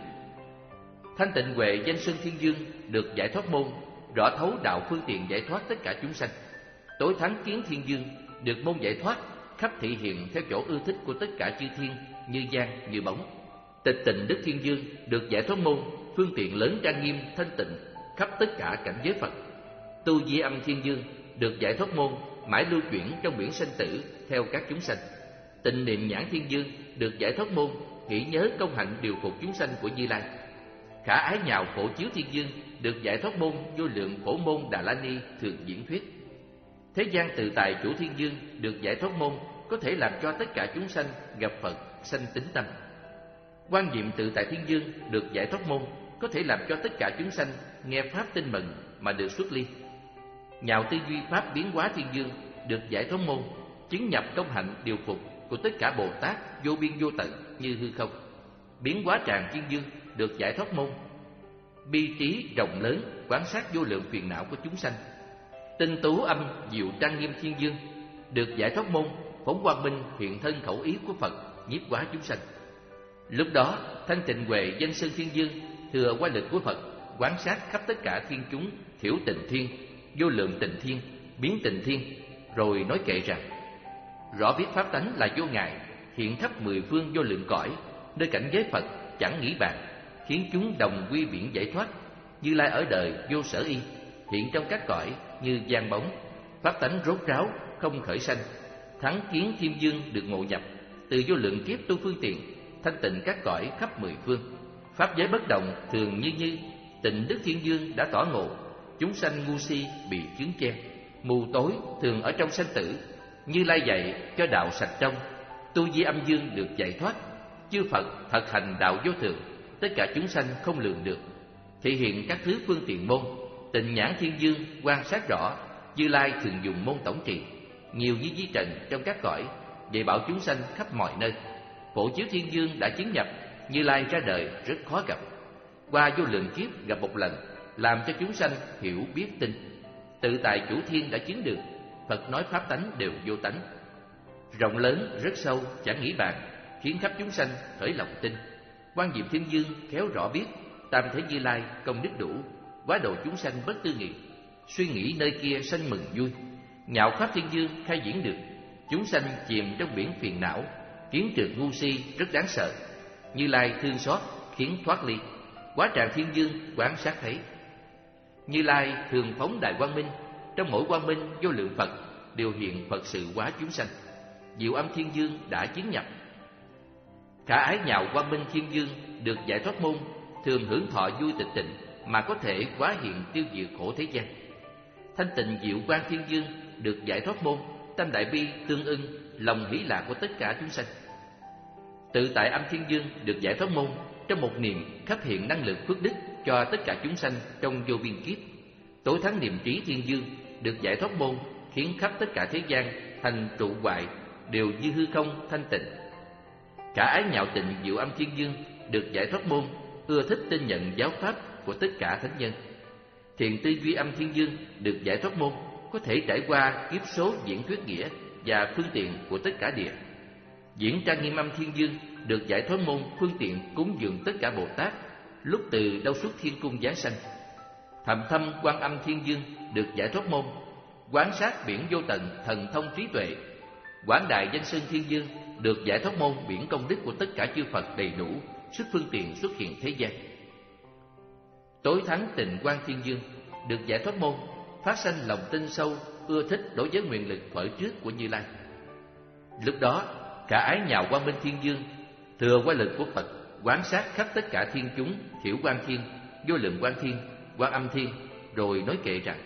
Thanh tịnh huệ danh xưng thiên dương được giải thoát môn, rõ thấu đạo phương tiện giải thoát tất cả chúng sanh. Tối thắng kiến thiên dương được môn giải thoát, khắp thị hiện theo chỗ ưa thích của tất cả chư thiên, như giang như bóng. Tịch tịnh đức thiên dương được giải thoát môn, phương tiện lớn trang nghiêm thanh tịnh khắp tất cả cảnh giới Phật. Tu di âm thiên dương được giải thoát môn, mãi lưu chuyển trong biển sanh tử theo các chúng sanh. Tịnh niệm nhãn thiên dương được giải thoát môn, nghĩ nhớ công hạnh điều phục chúng sanh của Như Lai. Khả ái nhạo phổ chiếu thiên dương được giải thoát môn, vô lượng phổ môn Đà La Ni thường diễn thuyết. Thế gian tự tại chủ thiên dương được giải thoát môn, có thể làm cho tất cả chúng sanh gặp Phật sanh tín tâm. Quan diệm tự tại thiên dương được giải thoát môn, có thể làm cho tất cả chúng sanh nghe pháp tin mừng mà được xuất ly. Nhạo tư duy pháp biến hóa thiên dương được giải thoát môn, chứng nhập công hạnh điều phục của tất cả Bồ Tát vô biên vô tận như hư không. Biến hóa tràng thiên dương được giải thoát môn, bi trí rộng lớn quán sát vô lượng phiền não của chúng sanh. Tinh tú âm diệu trang nghiêm thiên dương được giải thoát môn, phóng quang minh hiện thân khẩu ý của Phật nhiếp hóa chúng sanh. Lúc đó thanh tịnh huệ danh xưng thiên dương thừa qua lực của Phật, quán sát khắp tất cả thiên chúng thiểu tịnh thiên, vô lượng tịnh thiên, biến tịnh thiên, rồi nói kệ rằng: rõ biết pháp tánh là vô ngại, hiện khắp mười phương vô lượng cõi, nơi cảnh giới Phật chẳng nghĩ bàn, khiến chúng đồng quy biển giải thoát. Như Lai ở đời vô sở y, hiện trong các cõi như giang bóng, pháp tánh rốt ráo không khởi sanh. Thắng kiến thiên dương được ngộ nhập, từ vô lượng kiếp tu phương tiện, thanh tịnh các cõi khắp mười phương. Pháp giới bất động thường như như, tịnh đức thiên dương đã tỏ ngộ. Chúng sanh ngu si bị chướng che, mù tối thường ở trong sanh tử. Như Lai dạy cho đạo sạch trong, tu di âm dương được giải thoát. Chư Phật thật hành đạo vô thượng, tất cả chúng sanh không lường được. Thể hiện các thứ phương tiện môn, tịnh nhãn thiên dương quan sát rõ. Như Lai thường dùng môn tổng trì, nhiều như di trần trong các cõi, dạy bảo chúng sanh khắp mọi nơi. Phổ chiếu thiên dương đã chứng nhập, Như Lai ra đời rất khó gặp. Qua vô lượng kiếp gặp một lần, làm cho chúng sanh hiểu biết tin. Tự tại chủ thiên đã chứng được, Phật nói pháp tánh đều vô tánh. Rộng lớn rất sâu chẳng nghĩ bàn, khiến khắp chúng sanh khởi lòng tin. Quan Diệm thiên dương khéo rõ biết, tam thế Như Lai công đức đủ, quá độ chúng sanh bất tư nghị. Suy nghĩ nơi kia sanh mừng vui, nhạo pháp thiên dương khai diễn được. Chúng sanh chìm trong biển phiền não, kiến trượt ngu si rất đáng sợ. Như Lai thương xót khiến thoát ly, quá tràng thiên dương quán sát thấy. Như Lai thường phóng đại quang minh, trong mỗi quang minh vô lượng Phật đều hiện Phật sự hóa chúng sanh. Diệu âm thiên dương đã chứng nhập, khả ái nhạo quang minh thiên dương được giải thoát môn, thường hưởng thọ vui tịch tịnh mà có thể hóa hiện tiêu diệt khổ thế gian. Thanh tịnh diệu quang thiên dương được giải thoát môn, tâm đại bi tương ưng, lòng hỷ lạc của tất cả chúng sanh. Tự tại âm thiên dương được giải thoát môn, trong một niệm khắp hiện năng lực phước đức cho tất cả chúng sanh trong vô biên kiếp. Tối thắng niệm trí thiên dương được giải thoát môn, khiến khắp tất cả thế gian thành trụ hoại đều như hư không thanh tịnh. Cả ái nhạo tịnh diệu âm thiên dương được giải thoát môn, ưa thích tin nhận giáo pháp của tất cả thánh nhân. Thiền tư duy âm thiên dương được giải thoát môn, có thể trải qua kiếp số diễn thuyết nghĩa và phương tiện của tất cả địa. Diễn trang nghiêm âm thiên dương được giải thoát môn, phương tiện cúng dường tất cả Bồ Tát lúc từ đâu xuất thiên cung giáng sanh. Thầm thâm quan âm thiên dương được giải thoát môn, quán sát biển vô tận thần thông trí tuệ. Quảng đại danh sơn thiên dương được giải thoát môn, biển công đức của tất cả chư Phật đầy đủ, sức phương tiện xuất hiện thế gian. Tối thắng tịnh quang thiên dương được giải thoát môn, phát sanh lòng tin sâu, ưa thích đối với nguyện lực khởi trước của Như Lai. Lúc đó cả ái nhạo quang minh thiên dương thừa qua lực của Phật, quán sát khắp tất cả thiên chúng, thiểu quang thiên, vô lượng quang thiên, quan âm thiên, rồi nói kệ rằng: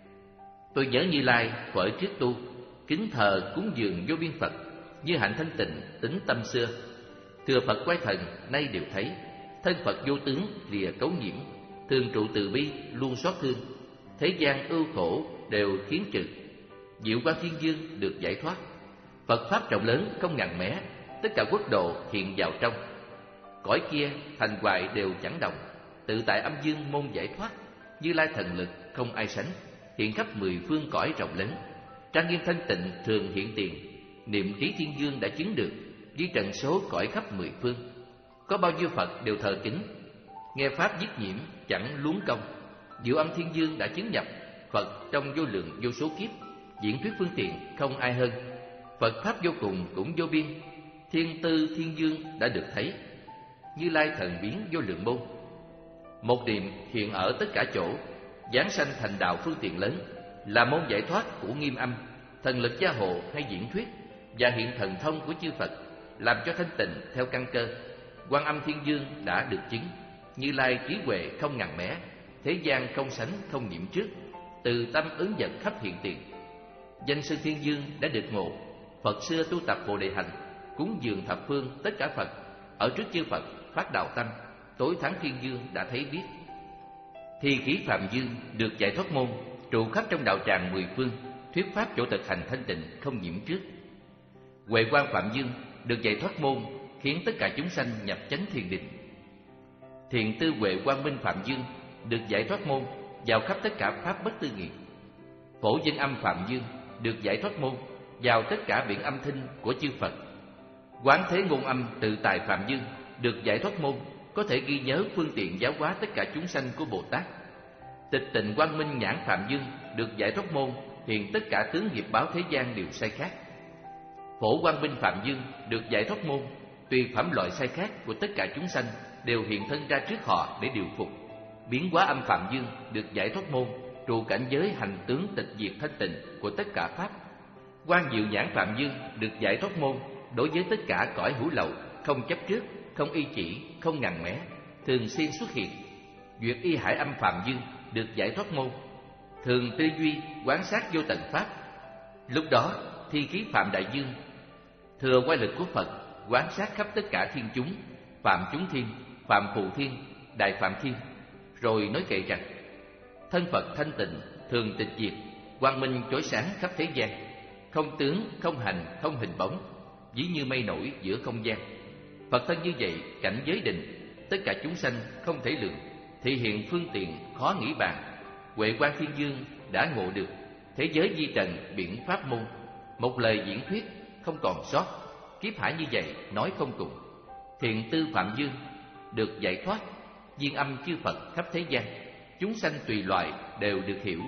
tôi nhớ Như Lai khởi trước tu, kính thờ cúng dường vô biên Phật, như hạnh thanh tịnh tính tâm xưa. Thừa Phật quay thần nay đều thấy, thân Phật vô tướng lìa cấu nhiễm, thường trụ từ bi luôn xót thương, thế gian ưu khổ đều khiến trừ. Diệu quang thiên dương được giải thoát, Phật pháp rộng lớn không ngàn mé, tất cả quốc độ hiện vào trong. Cõi kia thành hoại đều chẳng đồng, tự tại âm dương môn giải thoát. Như Lai thần lực không ai sánh, hiện khắp mười phương cõi rộng lớn. Trang nghiêm thanh tịnh thường hiện tiền, niệm trí thiên dương đã chứng được, ghi trần số cõi khắp mười phương. Có bao nhiêu Phật đều thờ kính, nghe pháp dứt nhiễm chẳng luống công. Diệu âm thiên dương đã chứng nhập, Phật trong vô lượng vô số kiếp, diễn thuyết phương tiện không ai hơn. Phật pháp vô cùng cũng vô biên, thiên tư thiên dương đã được thấy. Như Lai thần biến vô lượng môn, một niệm hiện ở tất cả chỗ, giáng sanh thành đạo phương tiện lớn, là môn giải thoát của nghiêm âm, thần lực gia hộ hay diễn thuyết, và hiện thần thông của chư Phật, làm cho thanh tịnh theo căn cơ. Quan âm thiên dương đã được chứng, Như Lai trí huệ không ngàn mé, thế gian không sánh không nhiễm trước, từ tâm ứng vật khắp hiện tiền. Danh sư thiên dương đã được ngộ, Phật xưa tu tập Bồ Đề hành, cúng dường thập phương tất cả Phật, ở trước chư Phật phát đạo tâm, tối thắng thiên dương đã thấy biết. Thi khí phạm dương được giải thoát môn, trụ khắp trong đạo tràng mười phương, thuyết pháp chỗ thực hành thanh tịnh không nhiễm trước. Huệ quang phạm dương được giải thoát môn, khiến tất cả chúng sanh nhập chánh thiền định. Thiện tư huệ quang minh phạm dương được giải thoát môn, vào khắp tất cả pháp bất tư nghị. Phổ dân âm phạm dương được giải thoát môn, vào tất cả biển âm thanh của chư Phật. Quán thế ngôn âm tự tài phạm dương được giải thoát môn, có thể ghi nhớ phương tiện giáo hóa tất cả chúng sanh của Bồ Tát. Tịch tịnh quang minh nhãn phạm dương được giải thoát môn, hiện tất cả tướng nghiệp báo thế gian đều sai khác. Phổ Quang Minh Phạm Dương được giải thoát môn, tùy phẩm loại sai khác của tất cả chúng sanh đều hiện thân ra trước họ để điều phục. Biến Hóa Âm Phạm Dương được giải thoát môn, trụ cảnh giới hành tướng tịch diệt thanh tịnh của tất cả pháp. Quang Diệu Nhãn Phạm Dương được giải thoát môn, đối với tất cả cõi hữu lậu, không chấp trước, không y chỉ, không ngằn mé, thường xuyên xuất hiện. Duyệt Y Hải Âm Phạm Dương được giải thoát môn, thường tư duy quán sát vô tận pháp. Lúc đó thi khí Phạm Đại Dương thừa quay lực của Phật, quán sát khắp tất cả thiên chúng, Phạm chúng thiên, Phạm phụ thiên, Đại Phạm thiên, rồi nói kệ rằng: thân Phật thanh tịnh, thường tịch diệt, quang minh chói sáng khắp thế gian, không tướng, không hành, không hình bóng, ví như mây nổi giữa không gian. Phật thân như vậy, cảnh giới định, tất cả chúng sanh không thể lượng, thị hiện phương tiện khó nghĩ bàn. Huệ Quang Thiên Dương đã ngộ được, thế giới di trần biển pháp môn, một lời diễn thuyết không còn sót. Kiếp hải như vậy nói không cùng. Thiện Tư Phạm Dương được giải thoát, viên âm chư Phật khắp thế gian, chúng sanh tùy loại đều được hiểu.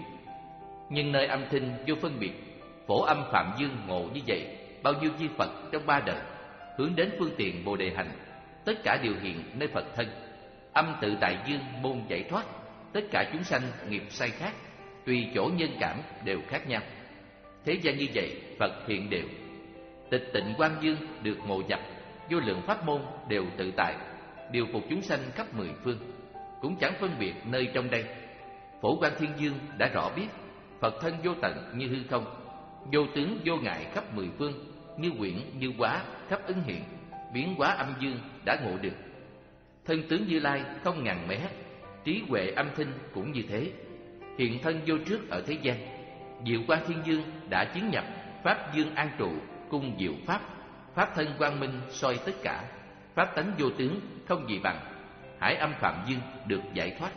Nhưng nơi âm thanh vô phân biệt, Phổ Âm Phạm Dương ngộ như vậy, bao nhiêu chư Phật trong ba đời hướng đến phương tiện Bồ Đề hành, tất cả đều hiện nơi Phật thân. Âm Tự Tại Dương môn giải thoát, tất cả chúng sanh nghiệp sai khác, tùy chỗ nhân cảm đều khác nhau. Thế gian như vậy, Phật hiện đều. Tịch Tịnh Quang Dương được ngộ nhập, vô lượng pháp môn đều tự tại, điều phục chúng sanh khắp mười phương, cũng chẳng phân biệt nơi trong đây. Phổ Quang Thiên Dương đã rõ biết, Phật thân vô tận như hư không, vô tướng vô ngại khắp mười phương, như quyển như hóa khắp ứng hiện. Biến Hóa Âm Dương đã ngộ được, thân tướng Như Lai không ngàn mé, trí huệ âm thanh cũng như thế, hiện thân vô trước ở thế gian. Diệu Quang Thiên Dương đã chứng nhập, pháp dương an trụ, cung diệu pháp, pháp thân quang minh soi tất cả, pháp tánh vô tướng không gì bằng. Hải Âm Phạm Dương được giải thoát.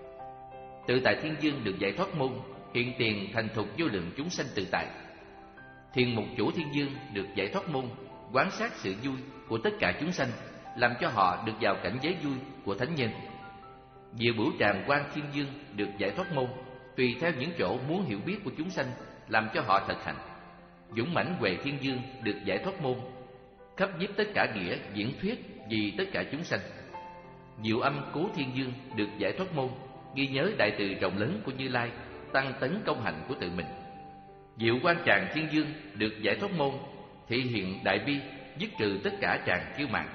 Tự Tại Thiên Dương được giải thoát môn, hiện tiền thành thục vô lượng chúng sanh tự tại. Thiền Mục Chủ Thiên Dương được giải thoát môn, quán sát sự vui của tất cả chúng sanh, làm cho họ được vào cảnh giới vui của thánh nhân. Diệu Bửu Tràng Quang Thiên Dương được giải thoát môn, tùy theo những chỗ muốn hiểu biết của chúng sanh, làm cho họ thực hành. Dũng Mãnh Huệ Thiên Dương được giải thoát môn, khắp nhiếp tất cả nghĩa diễn thuyết vì tất cả chúng sanh. Diệu Âm Cố Thiên Dương được giải thoát môn, ghi nhớ đại từ rộng lớn của Như Lai, tăng tấn công hạnh của tự mình. Diệu Quan Tràng Thiên Dương được giải thoát môn, thị hiện đại bi, dứt trừ tất cả tràng kiêu mạn.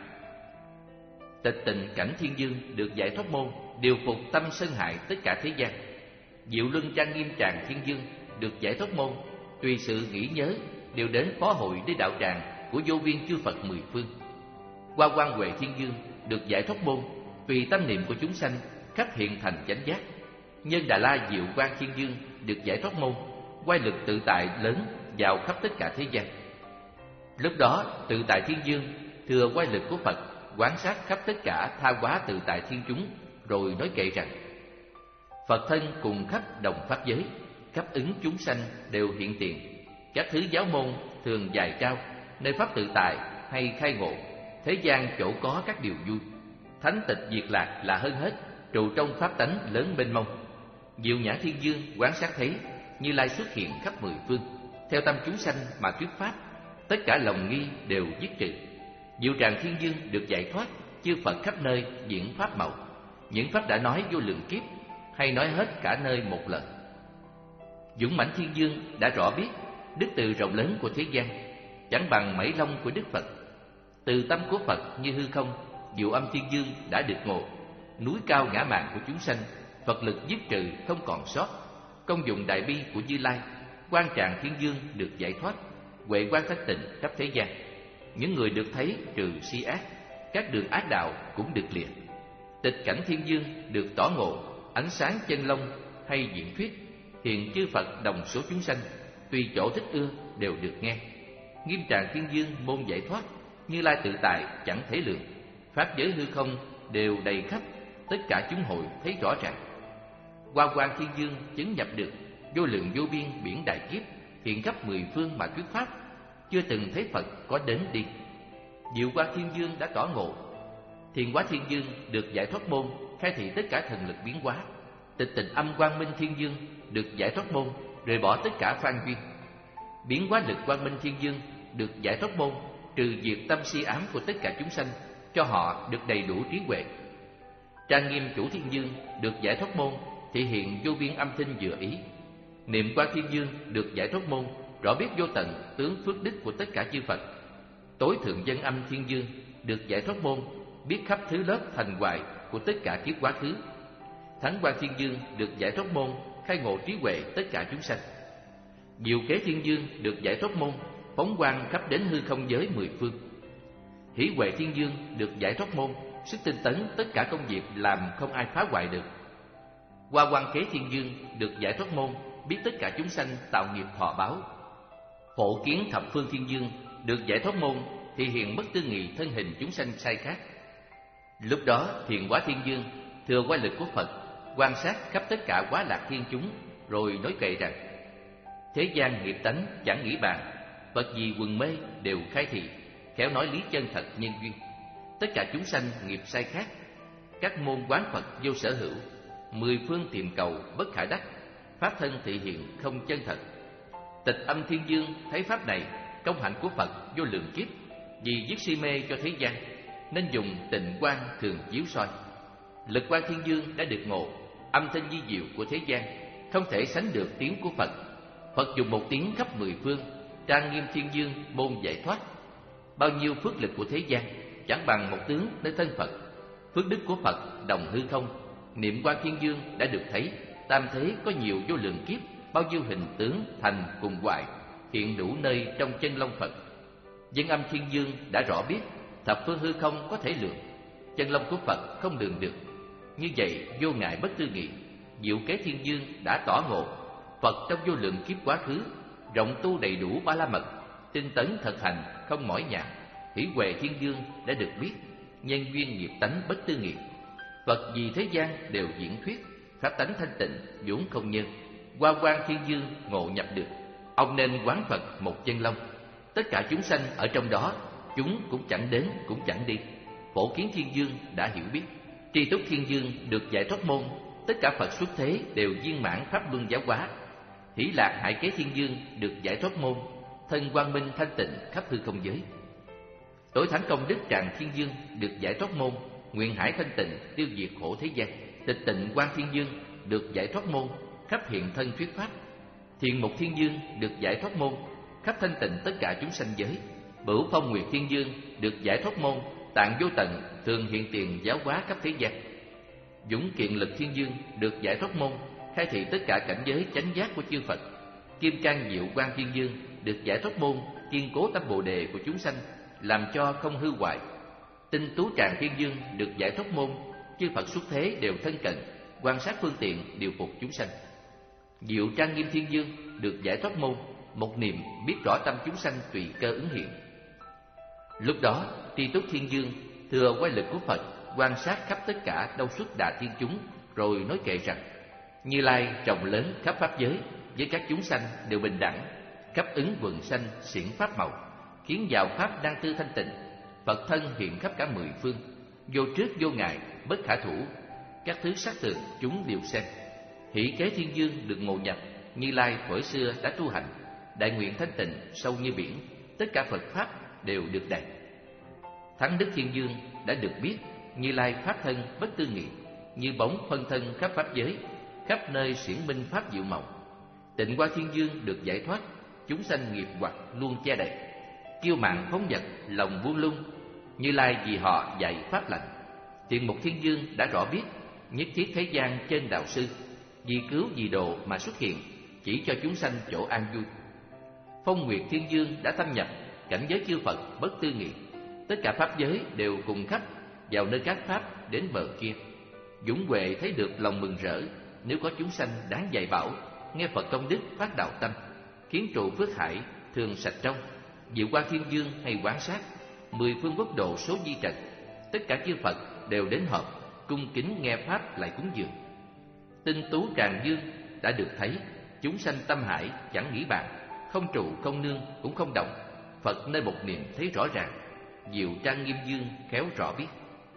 Tịch Tịnh Cảnh Thiên Dương được giải thoát môn, điều phục tâm sân hại tất cả thế gian. Diệu Luân Trang Nghiêm Tràng Thiên Dương được giải thoát môn, tùy sự nghĩ nhớ đều đến phó hội để đạo tràng của vô viên chư Phật mười phương. Hoa Quang Huệ Thiên Dương được giải thoát môn, tùy tâm niệm của chúng sanh khắp hiện thành chánh giác. Nhân Đà La Diệu Quang Thiên Dương được giải thoát môn, quay lực tự tại lớn vào khắp tất cả thế gian. Lúc đó Tự Tại Thiên Dương thừa quay lực của Phật, quán sát khắp tất cả tha hóa tự tại thiên chúng, rồi nói kệ rằng: Phật thân cùng khắp đồng pháp giới, khắp ứng chúng sanh đều hiện tiền. Các thứ giáo môn thường dạy trao, nơi pháp tự tại hay khai ngộ, thế gian chỗ có các điều vui. Thánh tịch diệt lạc là hơn hết, trụ trong pháp tánh lớn mênh mông. Diệu Nhãn Thiên Dương quán sát thấy Như Lai xuất hiện khắp mười phương, theo tâm chúng sanh mà thuyết pháp, tất cả lòng nghi đều dứt trừ. Diệu Tràng Thiên Dương được giải thoát, chư Phật khắp nơi diễn pháp màu, những pháp đã nói vô lượng kiếp, hay nói hết cả nơi một lần. Dũng Mãnh Thiên Dương đã rõ biết đức từ rộng lớn của thế gian, chẳng bằng mảy lông của Đức Phật. Từ tâm của Phật như hư không, Diệu Âm Thiên Dương đã được ngộ, núi cao ngã mạn của chúng sanh, Phật lực dứt trừ không còn sót. Công dụng đại bi của Như Lai, Quan Tràng Thiên Dương được giải thoát, huệ quang thanh tịnh khắp thế gian. Những người được thấy trừ si ác, các đường ác đạo cũng được lìa. Tịch Cảnh Thiên Dương được tỏ ngộ, ánh sáng chân long hay diễn thuyết, hiện chư Phật đồng số chúng sanh, tùy chỗ thích ưa đều được nghe. Nghiêm Tràng Thiên Dương môn giải thoát, Như Lai tự tại chẳng thể lượng, pháp giới hư không đều đầy khắp, tất cả chúng hội thấy rõ ràng. Hoa Quang Thiên Dương chứng nhập được vô lượng vô biên biển đại kiếp, hiện khắp mười phương mà thuyết pháp, chưa từng thấy Phật có đến đi. Diệu Quang Thiên Dương đã tỏ ngộ. Thiền Hóa Thiên Dương được giải thoát môn, khai thị tất cả thần lực biến hóa. Tịch Tịnh Âm Quang Minh Thiên Dương được giải thoát môn, rời bỏ tất cả phan duyên. Biến hóa lực Quang Minh Thiên Dương được giải thoát môn, trừ diệt tâm si ám của tất cả chúng sanh, cho họ được đầy đủ trí huệ. Trang nghiêm chủ thiên dương được giải thoát môn, thể hiện vô biên âm thanh vừa ý. Niệm quan thiên dương được giải thoát môn, rõ biết vô tận tướng phước đức của tất cả chư Phật. Tối thượng dân âm thiên dương được giải thoát môn, biết khắp thứ lớp thành hoại của tất cả kiếp quá khứ. Thắng quan thiên dương được giải thoát môn, khai ngộ trí huệ tất cả chúng sanh. Diệu kế thiên dương được giải thoát môn, phóng quang khắp đến hư không giới mười phương. Hỷ huệ thiên dương được giải thoát môn, sức tinh tấn tất cả công việc làm không ai phá hoại được. Hoa quang kế thiên dương được giải thoát môn, biết tất cả chúng sanh tạo nghiệp thọ báo. Phổ kiến thập phương thiên dương được giải thoát môn, thì hiện bất tư nghị thân hình chúng sanh sai khác. Lúc đó thiện hóa thiên dương thừa oai lực của Phật, quan sát khắp tất cả quá lạc thiên chúng, rồi nói kệ rằng: thế gian nghiệp tánh chẳng nghĩ bàn, vật gì quần mê đều khai thị, khéo nói lý chân thật nhân duyên. Tất cả chúng sanh nghiệp sai khác, các môn quán Phật vô sở hữu, mười phương tìm cầu bất khả đắc, pháp thân thị hiện không chân thật. Tịch âm thiên dương thấy pháp này, công hạnh của Phật vô lượng kiếp, vì dứt si mê cho thế gian, nên dùng tịnh quang thường chiếu soi. Lực quang thiên dương đã được ngộ, âm thanh di diệu của thế gian không thể sánh được tiếng của Phật. Phật dùng một tiếng khắp mười phương, trang nghiêm thiên dương môn giải thoát. Bao nhiêu phước lực của thế gian chẳng bằng một tướng nơi thân Phật. Phước đức của Phật đồng hư không, niệm quang thiên dương đã được thấy. Tam thế có nhiều vô lượng kiếp, bao nhiêu hình tướng thành cùng hoại, hiện đủ nơi trong chân long Phật. Dân âm thiên dương đã rõ biết, thập phương hư không có thể lượng, chân long của Phật không lường được. Như vậy vô ngại bất tư nghị, diệu kế thiên dương đã tỏ ngộ. Phật trong vô lượng kiếp quá khứ, rộng tu đầy đủ ba la mật, tinh tấn thực hành không mỏi nhạt. Hỷ huệ thiên dương đã được biết, nhân duyên nghiệp tánh bất tư nghị. Phật vì thế gian đều diễn thuyết, pháp tánh thanh tịnh vốn không nhân. Hoa quang thiên dương ngộ nhập được, ông nên quán Phật một chân long. Tất cả chúng sanh ở trong đó, chúng cũng chẳng đến cũng chẳng đi. Phổ kiến thiên dương đã hiểu biết. Tri túc thiên dương được giải thoát môn, tất cả Phật xuất thế đều viên mãn pháp luân giáo hóa. Hỷ lạc hải kế thiên dương được giải thoát môn, thân quang minh thanh tịnh khắp hư không giới. Tối thắng công đức tràng thiên dương được giải thoát môn, nguyện hải thanh tịnh tiêu diệt khổ thế gian. Tịch tịnh quang thiên dương được giải thoát môn, khắp hiện thân thuyết pháp. Thiện mục thiên dương được giải thoát môn, khắp thanh tịnh tất cả chúng sanh giới. Bửu phong nguyệt thiên dương được giải thoát môn, tạng vô tận thường hiện tiền giáo hóa khắp thế gian. Dũng kiện lực thiên dương được giải thoát môn, khai thị tất cả cảnh giới chánh giác của chư Phật. Kim cang diệu quang thiên dương được giải thoát môn, kiên cố tâm bồ đề của chúng sanh, làm cho không hư hoại. Tinh tú tràng thiên dương được giải thoát môn, chư Phật xuất thế đều thân cận, quan sát phương tiện điều phục chúng sanh. Diệu trang nghiêm thiên dương được giải thoát môn, một niệm biết rõ tâm chúng sanh tùy cơ ứng hiện. Lúc đó tri túc thiên dương thừa oai lực của Phật, quan sát khắp tất cả đâu xuất đà thiên chúng, rồi nói kệ rằng: Như Lai rộng lớn khắp pháp giới, với các chúng sanh đều bình đẳng, khắp ứng quần sanh xiển pháp màu, khiến vào pháp đang tư thanh tịnh. Phật thân hiện khắp cả mười phương, vô trước vô ngại bất khả thủ, các thứ sắc tượng chúng đều xem. Hỷ kế thiên dương được ngộ nhập, Như Lai thuở xưa đã tu hành, đại nguyện thanh tịnh sâu như biển, tất cả Phật pháp đều được đạt. Thắng đức thiên dương đã được biết, Như Lai pháp thân bất tư nghị, như bóng phân thân khắp pháp giới, khắp nơi xiển minh pháp diệu màu. Tịnh Hoa thiên dương được giải thoát, chúng sanh nghiệp hoặc luôn che đậy. Kiêu mạn phóng dật, lòng buông lung, Như Lai vì họ dạy pháp lành. Thiện mục thiên dương đã rõ biết, nhất thiết thế gian trên đạo sư, vì cứu vì độ mà xuất hiện, chỉ cho chúng sanh chỗ an vui. Phong nguyệt thiên dương đã thâm nhập cảnh giới chư Phật bất tư nghị, tất cả pháp giới đều cùng khách vào nơi các pháp đến bờ kia. Dũng huệ thấy được lòng mừng rỡ, nếu có chúng sanh đáng dạy bảo, nghe Phật công đức phát đạo tâm, khiến trụ phước hải thường sạch trong. Diệu quang thiên dương hay quán sát, mười phương quốc độ số di trần, tất cả chư Phật đều đến họp, cung kính nghe pháp lại cúng dường. Tinh tú tràng dương đã được thấy, chúng sanh tâm hải chẳng nghĩ bàn, không trụ không nương cũng không động. Phật nơi một niệm thấy rõ ràng, diệu trang nghiêm dương khéo rõ biết.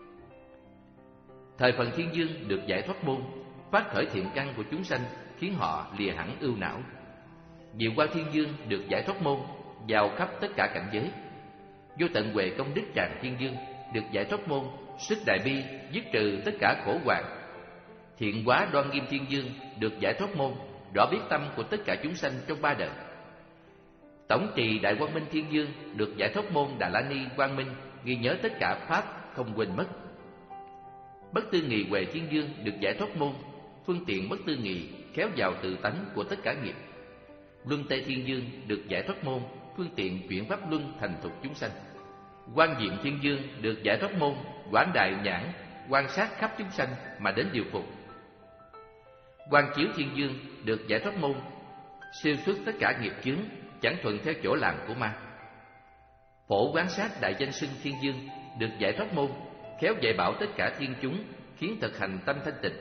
Thời phần thiên dương được giải thoát môn, phát khởi thiện căn của chúng sanh, khiến họ lìa hẳn ưu não. Diệu quang thiên dương được giải thoát môn, vào khắp tất cả cảnh giới. Vô tận huệ công đức tràng thiên dương được giải thoát môn, sức đại bi dứt trừ tất cả khổ hoạn. Thiện hóa đoan nghiêm thiên dương được giải thoát môn, rõ biết tâm của tất cả chúng sanh trong ba đời. Tổng trì đại quang minh thiên dương được giải thoát môn, Đà La Ni quang minh ghi nhớ tất cả pháp không quên mất. Bất tư nghị huệ thiên dương được giải thoát môn, phương tiện bất tư nghị kéo vào tự tánh của tất cả nghiệp. Luân tê thiên dương được giải thoát môn, phương tiện chuyển pháp luân thành thục chúng sanh. Quan diệm thiên dương được giải thoát môn, quảng đại nhãn quan sát khắp chúng sanh mà đến điều phục. Quan chiếu thiên dương được giải thoát môn, siêu xuất tất cả nghiệp chướng, chẳng thuận theo chỗ làm của ma. Phổ quán sát đại danh xưng thiên dương được giải thoát môn, khéo dạy bảo tất cả thiên chúng, khiến thực hành tâm thanh tịnh.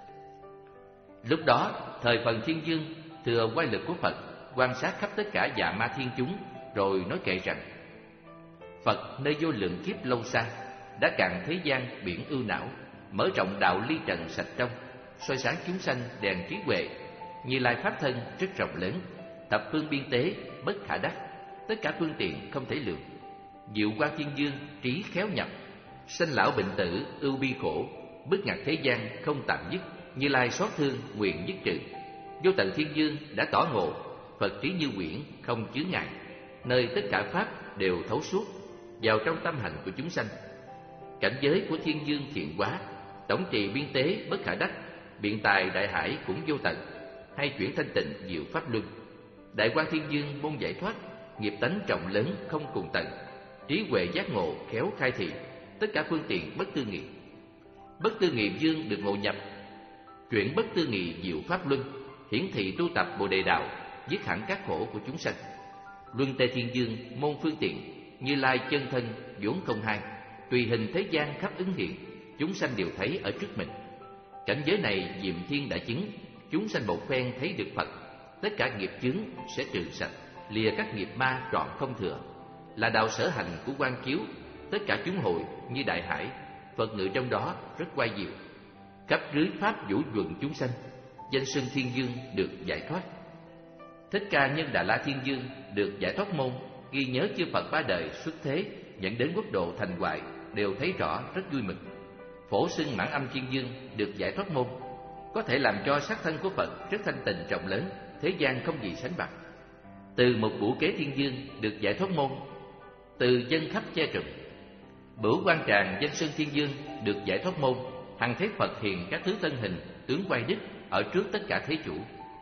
Lúc đó thời phần thiên dương thừa quay lực của Phật, quan sát khắp tất cả dạ ma thiên chúng, rồi nói kệ rằng: Phật nơi vô lượng kiếp lâu xa đã cạn thế gian biển ưu não, mở rộng đạo ly trần sạch trong, soi sáng chúng sanh đèn trí huệ. Như Lai pháp thân rất rộng lớn, thập phương biên tế bất khả đắc, tất cả phương tiện không thể lường. Diệu quan thiên dương trí khéo nhập, sanh lão bệnh tử ưu bi khổ, bức ngặt thế gian không tạm dứt. Như Lai xót thương nguyện dứt trừ. Vô tận thiên dương đã tỏ ngộ, Phật trí như quyển không chướng ngại, nơi tất cả pháp đều thấu suốt vào trong tâm hành của chúng sanh. Cảnh giới của thiên dương thiện quá, tổng trì biên tế bất khả đắc, biện tài đại hải cũng vô tận, hay chuyển thanh tịnh diệu pháp luân. Đại quan thiên dương môn giải thoát, nghiệp tánh trọng lớn không cùng tận, trí huệ giác ngộ khéo khai thị, tất cả phương tiện bất tư nghị. Bất tư nghị dương được ngộ nhập, chuyển bất tư nghị diệu pháp luân, hiển thị tu tập Bồ Đề đạo, dứt hẳn các khổ của chúng sanh. Luân tê thiên dương môn phương tiện, Như Lai chân thân vốn không hai, tùy hình thế gian khắp ứng hiện, chúng sanh đều thấy ở trước mình. Cảnh giới này Diệm Thiên đã chứng, chúng sanh một phen thấy được Phật, tất cả nghiệp chướng sẽ trừ sạch, lìa các nghiệp ma trọn không thừa, là đạo sở hành của Quan Chiếu. Tất cả chúng hội như đại hải, Phật ngự trong đó rất oai diệu, khắp rưới pháp vũ nhuận chúng sanh. Danh xưng thiên dương được giải thoát. Thích Ca Nhân Đà La thiên dương được giải thoát môn, ghi nhớ chư Phật ba đời xuất thế dẫn đến quốc độ thành hoại, đều thấy rõ rất vui mừng. Phổ xưng Mãn Âm thiên dương được giải thoát môn, có thể làm cho sắc thân của Phật rất thanh tịnh rộng lớn, thế gian không gì sánh bằng. Từ một bửu kế thiên dương được giải thoát môn, từ dân khắp che trùm. Bửu quan tràng danh xưng thiên dương được giải thoát môn, hằng thấy Phật hiện các thứ thân hình tướng quay đức ở trước tất cả thế chủ.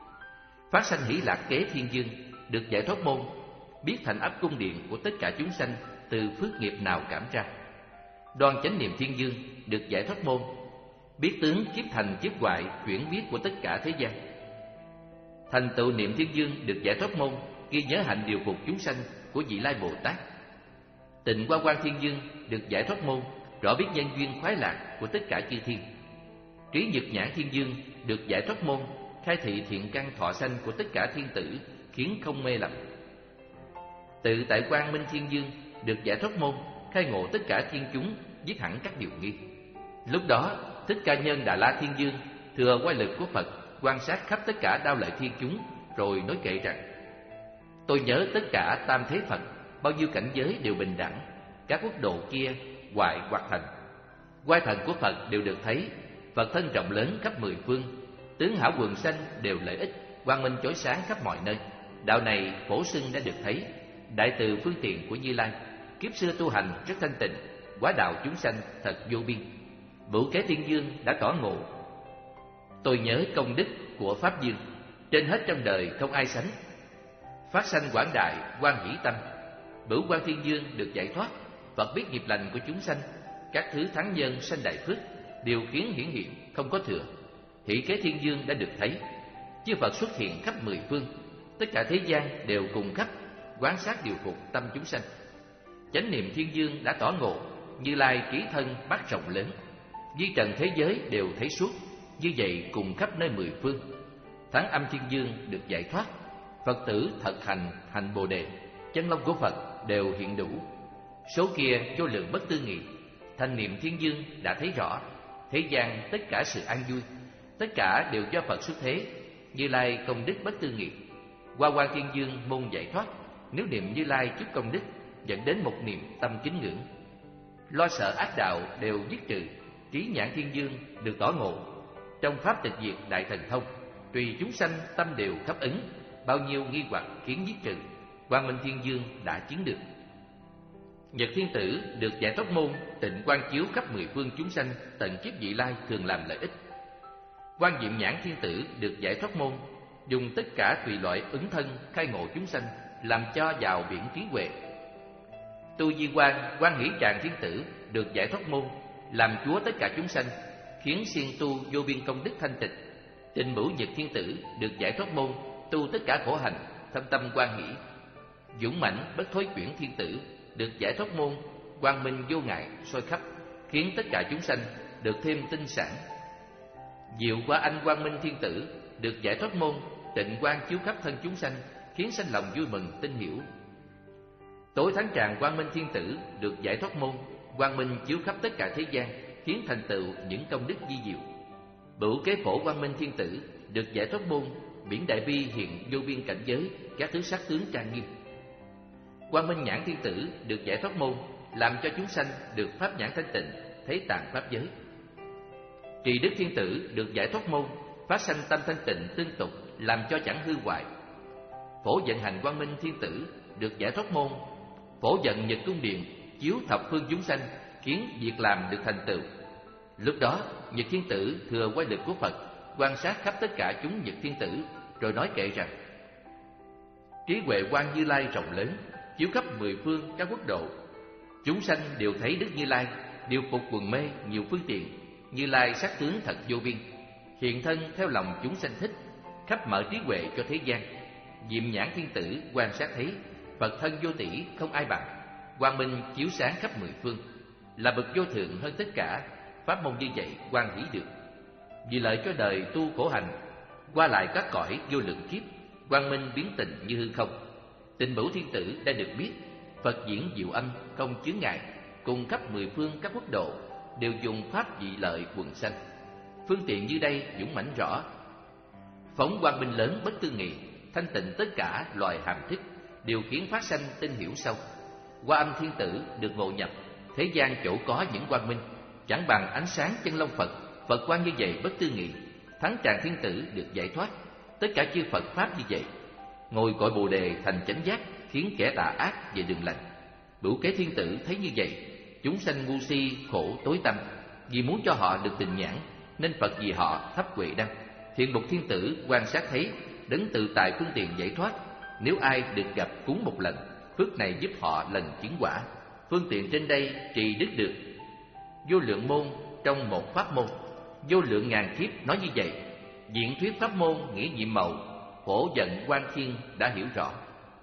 Phát sanh hỷ lạc kế thiên dương được giải thoát môn, biết thành ấp cung điện của tất cả chúng sanh từ phước nghiệp nào cảm ra. Đoan chánh niệm thiên dương được giải thoát môn, biết tướng kiếp thành kiếp hoại chuyển biết của tất cả thế gian. Thành tựu niệm thiên dương được giải thoát môn, ghi nhớ hạnh điều phục chúng sanh của Vị Lai Bồ Tát. Tịnh Hoa Quan thiên dương được giải thoát môn, rõ biết nhân duyên khoái lạc của tất cả chư thiên. Trí Nhật Nhãn thiên dương được giải thoát môn, khai thị thiện căn thọ sanh của tất cả thiên tử, khiến không mê lầm. Tự tại Quang Minh thiên dương được giải thoát môn, khai ngộ tất cả thiên chúng, dứt hẳn các điều nghi. Lúc đó Thích Ca Nhân Đà La thiên dương thừa quay lực của Phật, quan sát khắp tất cả đao lợi thiên chúng, rồi nói kệ rằng: Tôi nhớ tất cả tam thế Phật, bao nhiêu cảnh giới đều bình đẳng, các quốc độ kia hoại hoặc thành. Quai thần của Phật đều được thấy, Phật thân rộng lớn khắp mười phương, tướng hảo quần sanh đều lợi ích, quang minh chói sáng khắp mọi nơi. Đạo này phổ xưng đã được thấy, đại từ phương tiện của Như Lai, kiếp xưa tu hành rất thanh tịnh, hóa đạo chúng sanh thật vô biên. Bửu kế thiên dương đã tỏ ngộ, tôi nhớ công đức của Pháp Dương, trên hết trong đời không ai sánh. Phát sanh quảng đại quan hỷ tâm, Bửu quan thiên dương được giải thoát, Phật biết nghiệp lành của chúng sanh, các thứ thắng nhân sanh đại phước, điều khiến hiển hiện không có thừa. Hỷ kế thiên dương đã được thấy, chư Phật xuất hiện khắp mười phương, tất cả thế gian đều cùng khắp quán sát điều phục tâm chúng sanh. Chánh niệm thiên dương đã tỏ ngộ, Như Lai trí thân bát rộng lớn, di trần thế giới đều thấy suốt, như vậy cùng khắp nơi mười phương. Thắng âm thiên dương được giải thoát, Phật tử thật hành hành Bồ Đề, chân long của Phật đều hiện đủ. Số kia vô lượng bất tư nghị, thanh niệm thiên dương đã thấy rõ, thế gian tất cả sự an vui, tất cả đều do Phật xuất thế. Như Lai công đức bất tư nghị, Hoa Quan thiên dương môn giải thoát, nếu niệm Như Lai chút công đức, dẫn đến một niệm tâm kính ngưỡng. Lo sợ ác đạo đều dứt trừ, trí nhãn thiên dương được tỏ ngộ. Trong pháp tịch diệt đại thần thông, tùy chúng sanh tâm đều khắp ứng, bao nhiêu nghi hoặc khiến dứt trừ, Quang Minh Thiên Dương đã chứng được. Nhật Thiên Tử được giải thoát môn, tịnh quang chiếu khắp mười phương chúng sanh, tận kiếp vị lai thường làm lợi ích. Quan Diệm Nhãn Thiên Tử được giải thoát môn, dùng tất cả tùy loại ứng thân khai ngộ chúng sanh, làm cho vào biển trí huệ. Tu Di Quan Quan Hỷ Tràng Thiên Tử được giải thoát môn, làm chúa tất cả chúng sanh, khiến siêng tu vô biên công đức thanh tịnh. Tịnh Bửu Nhật Thiên Tử được giải thoát môn, tu tất cả khổ hành, thâm tâm quan hỷ. Dũng mãnh Bất Thối Chuyển Thiên Tử được giải thoát môn, quang minh vô ngại soi khắp, khiến tất cả chúng sanh được thêm tinh sản. Diệu Qua Anh Quang Minh Thiên Tử được giải thoát môn, tịnh quang chiếu khắp thân chúng sanh, khiến sanh lòng vui mừng tin hiểu. Tối Thắng Tràng Quang Minh Thiên Tử được giải thoát môn, quang minh chiếu khắp tất cả thế gian, khiến thành tựu những công đức vi diệu. Bửu Kế Phổ Quang Minh Thiên Tử được giải thoát môn, biển đại bi hiện vô biên cảnh giới, các thứ sắc tướng trang nghiêm. Quang Minh Nhãn Thiên Tử được giải thoát môn, làm cho chúng sanh được pháp nhãn thanh tịnh, thấy tạng pháp giới. Trì Đức Thiên Tử được giải thoát môn, phát sanh tâm thanh tịnh tương tục, làm cho chẳng hư hoại. Phổ Vận Hành Quang Minh Thiên Tử được giải thoát môn, phổ vận Nhật Cung Điện chiếu thập phương chúng sanh, khiến việc làm được thành tựu. Lúc đó Nhật Thiên Tử thừa quay lực của Phật, quan sát khắp tất cả chúng Nhật Thiên Tử, rồi nói kệ rằng: trí huệ Quan Như Lai rộng lớn, chiếu khắp mười phương các quốc độ. Chúng sanh đều thấy Đức Như Lai, điều phục quần mê nhiều phương tiện. Như Lai sắc tướng thật vô biên, hiện thân theo lòng chúng sanh thích, khắp mở trí huệ cho thế gian. Diệm Nhãn Thiên Tử quan sát thấy Phật thân vô tỷ không ai bằng, quang minh chiếu sáng khắp mười phương, là bậc vô thượng hơn tất cả. Pháp môn như vậy quan hỷ được, vì lợi cho đời tu khổ hành, qua lại các cõi vô lượng kiếp, quang minh biến tịnh như hư không. Tịnh Bửu Thiên Tử đã được biết Phật diễn diệu âm không chướng ngại, cùng khắp mười phương các quốc độ, đều dùng pháp dị lợi quần sanh. Phương tiện như đây dũng mãnh rõ, phóng quang minh lớn bất tư nghị, thanh tịnh tất cả loài hàm thức, điều khiến phát sanh tinh hiểu sâu. Hoa Âm Thiên Tử được ngộ nhập, thế gian chỗ có những quang minh, chẳng bằng ánh sáng chân long Phật. Phật quan như vậy bất tư nghị. Thắng Tràng Thiên Tử được giải thoát, tất cả chư Phật pháp như vậy, ngồi cội Bồ Đề thành chánh giác, khiến kẻ tà ác về đường lành. Bửu Kế Thiên Tử thấy như vậy, chúng sanh ngu si khổ tối tâm, vì muốn cho họ được tình nhãn, nên Phật vì họ thắp huệ đăng. Thiện Mục Thiên Tử quan sát thấy đấng tự tại phương tiện giải thoát, nếu ai được gặp cúng một lần, phước này giúp họ lần chứng quả. Phương tiện trên đây trì đức được vô lượng môn trong một pháp môn, vô lượng ngàn kiếp nói như vậy. Diễn thuyết pháp môn nghĩa nhiệm màu, phổ vận Quan Thiên đã hiểu rõ.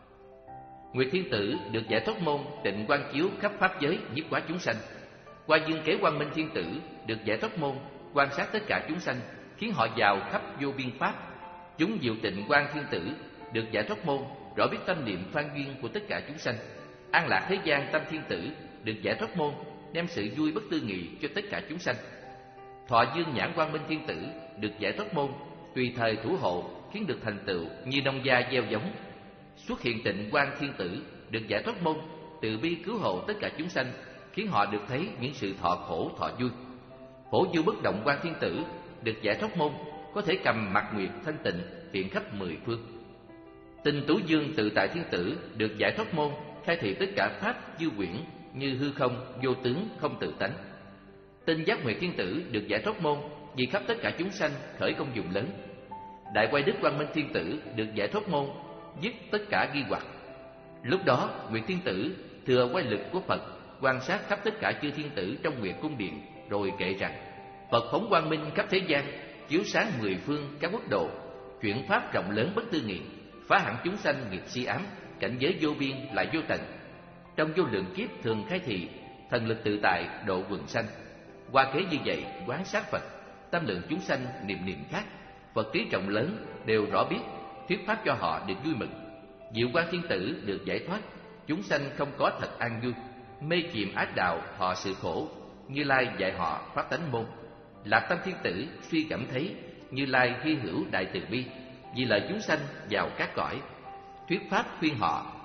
Nguyệt Thiên Tử được giải thoát môn, tịnh quang chiếu khắp pháp giới, nhiếp hóa chúng sanh. Hoa Dương Kế Quang Minh Thiên Tử được giải thoát môn, quan sát tất cả chúng sanh, khiến họ vào khắp vô biên pháp. Chúng Diệu Tịnh Quang Thiên Tử được giải thoát môn, rõ biết tâm niệm phan duyên của tất cả chúng sanh. An Lạc Thế Gian Tâm Thiên Tử được giải thoát môn, đem sự vui bất tư nghị cho tất cả chúng sanh. Thọ Dương Nhãn Quang Minh Thiên Tử được giải thoát môn, tùy thời thủ hộ, khiến được thành tựu như nông gia gieo giống. Xuất Hiện Tịnh Quang Thiên Tử được giải thoát môn, từ bi cứu hộ tất cả chúng sanh, khiến họ được thấy những sự thọ khổ thọ vui. Phổ Du Bất Động Quang Thiên Tử được giải thoát môn, có thể cầm mặt nguyệt thanh tịnh hiện khắp mười phương. Tinh Tú Dương Tự Tại Thiên Tử được giải thoát môn, khai thị tất cả pháp dư quyển như hư không, vô tướng, không tự tánh. Tinh Giác Nguyệt Thiên Tử được giải thoát môn, vì khắp tất cả chúng sanh khởi công dụng lớn. Đại Quay Đức Quang Minh Thiên Tử được giải thoát môn, dứt tất cả nghi hoặc. Lúc đó Nguyệt Thiên Tử thừa quay lực của Phật, quan sát khắp tất cả chư thiên tử trong Nguyệt Cung Điện, rồi kệ rằng: Phật phóng quang minh khắp thế gian, chiếu sáng mười phương các quốc độ, chuyển pháp rộng lớn bất tư nghị, phá hẳn chúng sanh nghiệp si ám, cảnh giới vô biên lại vô tận. Trong vô lượng kiếp thường khai thị, thần lực tự tại độ quần sanh. Qua kế như vậy quán sát Phật, tâm lượng chúng sanh niệm niệm khác. Phật trí rộng lớn đều rõ biết, thuyết pháp cho họ được vui mừng. Diệu Quang Thiên Tử được giải thoát, chúng sanh không có thật an vui, mê chìm ác đạo họ sự khổ. Như Lai dạy họ pháp tánh môn. Lạc Tâm Thiên Tử suy cảm thấy Như Lai hy hữu đại từ bi, vì lợi chúng sanh vào các cõi, thuyết pháp khuyên họ